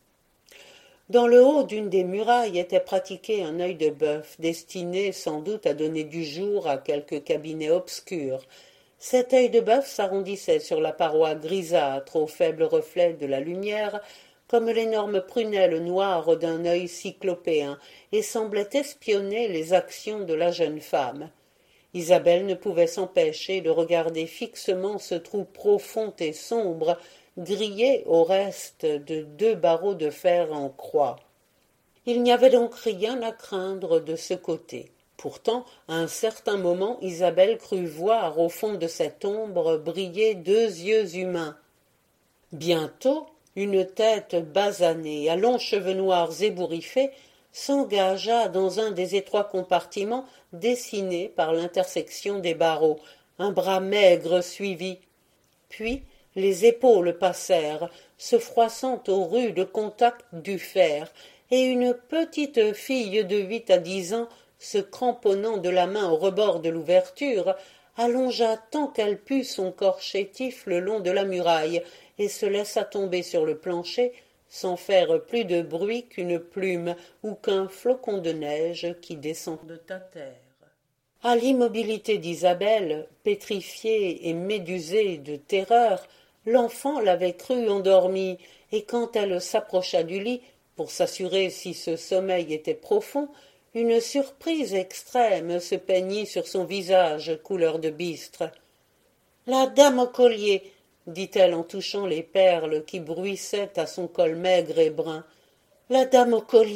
Dans le haut d'une des murailles était pratiqué un œil de bœuf, destiné sans doute à donner du jour à quelque cabinet obscur. Cet œil de bœuf s'arrondissait sur la paroi grisâtre au faible reflet de la lumière, comme l'énorme prunelle noire d'un œil cyclopéen, et semblait espionner les actions de la jeune femme. Isabelle ne pouvait s'empêcher de regarder fixement ce trou profond et sombre, grillé au reste de 2 barreaux de fer en croix. Il n'y avait donc rien à craindre de ce côté. Pourtant, à un certain moment, Isabelle crut voir au fond de cette ombre briller 2 yeux humains. Bientôt, une tête basanée, à longs cheveux noirs ébouriffés, s'engagea dans un des étroits compartiments dessinés par l'intersection des barreaux. Un bras maigre suivit. Puis, les épaules passèrent, se froissant au rude contact du fer, et une petite fille de 8 à 10 ans, se cramponnant de la main au rebord de l'ouverture, allongea tant qu'elle put son corps chétif le long de la muraille, et se laissa tomber sur le plancher, sans faire plus de bruit qu'une plume ou qu'un flocon de neige qui descend à terre. À l'immobilité d'Isabelle, pétrifiée et médusée de terreur, l'enfant l'avait crue endormie, et quand elle s'approcha du lit, pour s'assurer si ce sommeil était profond, une surprise extrême se peignit sur son visage couleur de bistre. « La dame au collier !» dit-elle en touchant les perles qui bruissaient à son col maigre et brun. « La dame au collier !»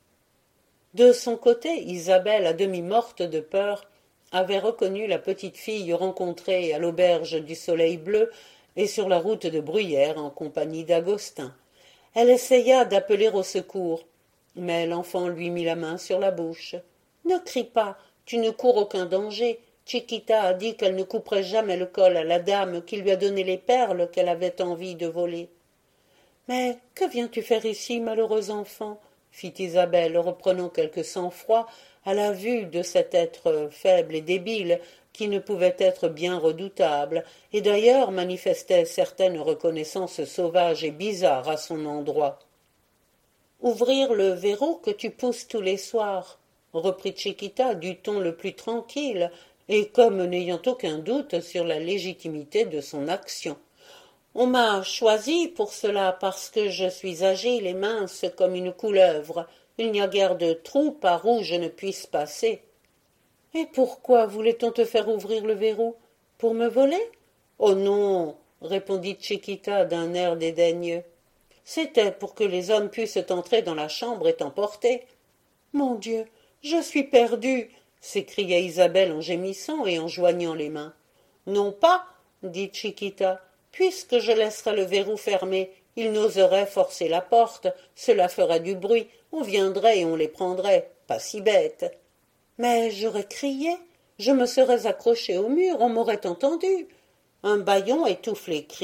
De son côté, Isabelle, à demi morte de peur, avait reconnu la petite fille rencontrée à l'auberge du Soleil Bleu et sur la route de Bruyères en compagnie d'Agostin. Elle essaya d'appeler au secours, mais l'enfant lui mit la main sur la bouche. « Ne crie pas, tu ne cours aucun danger. Chiquita a dit qu'elle ne couperait jamais le col à la dame qui lui a donné les perles qu'elle avait envie de voler. »« Mais que viens-tu faire ici, malheureux enfant ?» fit Isabelle, reprenant quelque sang-froid à la vue de cet être faible et débile, qui ne pouvait être bien redoutable, et d'ailleurs manifestait certaine reconnaissance sauvage et bizarre à son endroit. « Ouvrir le verrou que tu pousses tous les soirs, » reprit Chiquita du ton le plus tranquille, et comme n'ayant aucun doute sur la légitimité de son action. « On m'a choisi pour cela parce que je suis agile et mince comme une couleuvre. Il n'y a guère de trou par où je ne puisse passer. »« Et pourquoi voulait-on te faire ouvrir le verrou? Pour me voler? »« Oh non !» répondit Chiquita d'un air dédaigneux. « C'était pour que les hommes puissent entrer dans la chambre et t'emporter. »« Mon Dieu, je suis perdue !» s'écria Isabelle en gémissant et en joignant les mains. « Non pas, » dit Chiquita. « Puisque je laisserais le verrou fermé, ils n'oseraient forcer la porte, cela ferait du bruit, on viendrait et on les prendrait, pas si bête. Mais j'aurais crié, je me serais accrochée au mur, on m'aurait entendu. » Un bâillon étouffe les cris,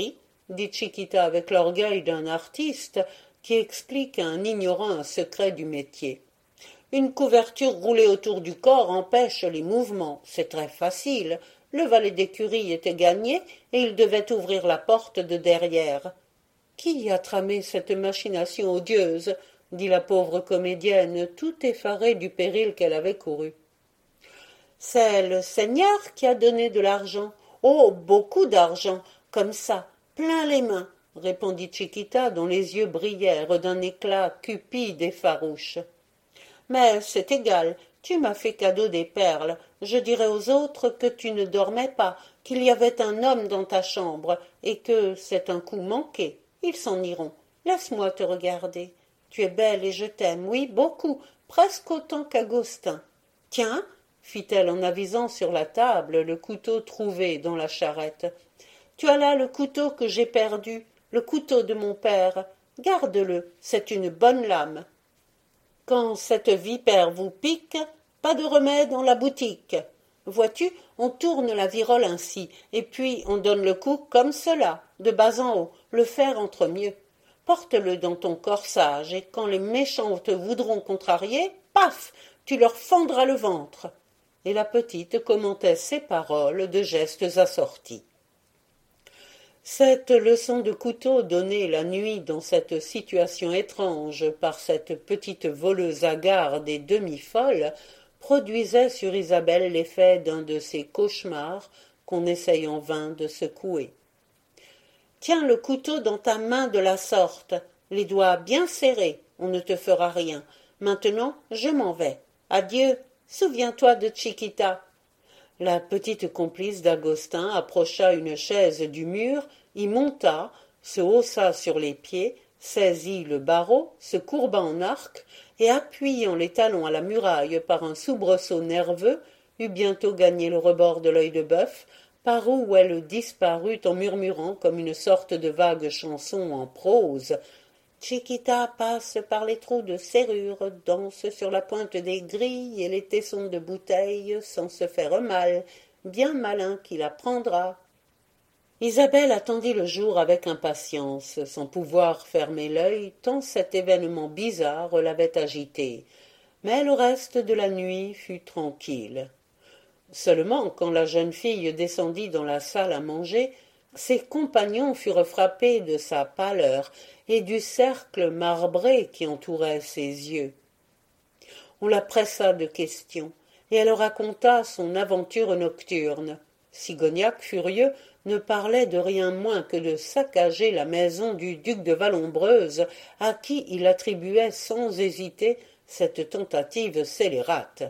dit Chiquita avec l'orgueil d'un artiste qui explique à un ignorant un secret du métier. Une couverture roulée autour du corps empêche les mouvements. C'est très facile. Le valet d'écurie était gagné et il devait ouvrir la porte de derrière. Qui a tramé cette machination odieuse? Dit la pauvre comédienne, tout effarée du péril qu'elle avait couru. C'est le Seigneur qui a donné de l'argent. Oh, beaucoup d'argent, comme ça, plein les mains, répondit Chiquita, dont les yeux brillèrent d'un éclat cupide et farouche. Mais c'est égal, tu m'as fait cadeau des perles. Je dirai aux autres que tu ne dormais pas, qu'il y avait un homme dans ta chambre, et que c'est un coup manqué. Ils s'en iront. Laisse-moi te regarder. Tu es belle et je t'aime, oui, beaucoup, presque autant qu'Agostin. Tiens, fit-elle en avisant sur la table le couteau trouvé dans la charrette. Tu as là le couteau que j'ai perdu, le couteau de mon père. Garde-le, c'est une bonne lame. Quand cette vipère vous pique, pas de remède en la boutique. Vois-tu, on tourne la virole ainsi, et puis on donne le coup comme cela, de bas en haut, le fer entre mieux. Porte-le dans ton corsage, et quand les méchants te voudront contrarier, paf, tu leur fendras le ventre. Et la petite commentait ces paroles de gestes assortis. Cette leçon de couteau donnée la nuit dans cette situation étrange par cette petite voleuse hagarde et demi-folle produisait sur Isabelle l'effet d'un de ces cauchemars qu'on essaye en vain de secouer. Tiens le couteau dans ta main de la sorte, les doigts bien serrés, on ne te fera rien. Maintenant, je m'en vais. Adieu, souviens-toi de Chiquita. La petite complice d'Agostin approcha une chaise du mur, y monta, se haussa sur les pieds, saisit le barreau, se courba en arc, et appuyant les talons à la muraille par un soubresaut nerveux, eut bientôt gagné le rebord de l'œil de bœuf, par où elle disparut en murmurant comme une sorte de vague chanson en prose. Chiquita passe par les trous de serrure, danse sur la pointe des grilles et les tessons de bouteilles sans se faire mal, bien malin qui la prendra. Isabelle attendit le jour avec impatience, sans pouvoir fermer l'œil, tant cet événement bizarre l'avait agitée. Mais le reste de la nuit fut tranquille. Seulement, quand la jeune fille descendit dans la salle à manger, ses compagnons furent frappés de sa pâleur et du cercle marbré qui entourait ses yeux. On la pressa de questions, et elle raconta son aventure nocturne. Sigognac, furieux, ne parlait de rien moins que de saccager la maison du duc de Vallombreuse, à qui il attribuait sans hésiter cette tentative scélérate.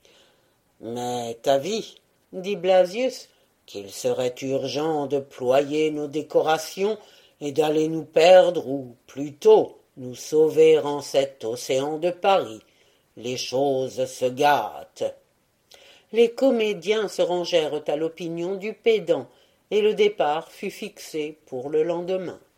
« Mais t'avis, dit Blasius, qu'il serait urgent de ployer nos décorations et d'aller nous perdre, ou plutôt nous sauver en cet océan de Paris. Les choses se gâtent. » Les comédiens se rangèrent à l'opinion du pédant, et le départ fut fixé pour le lendemain.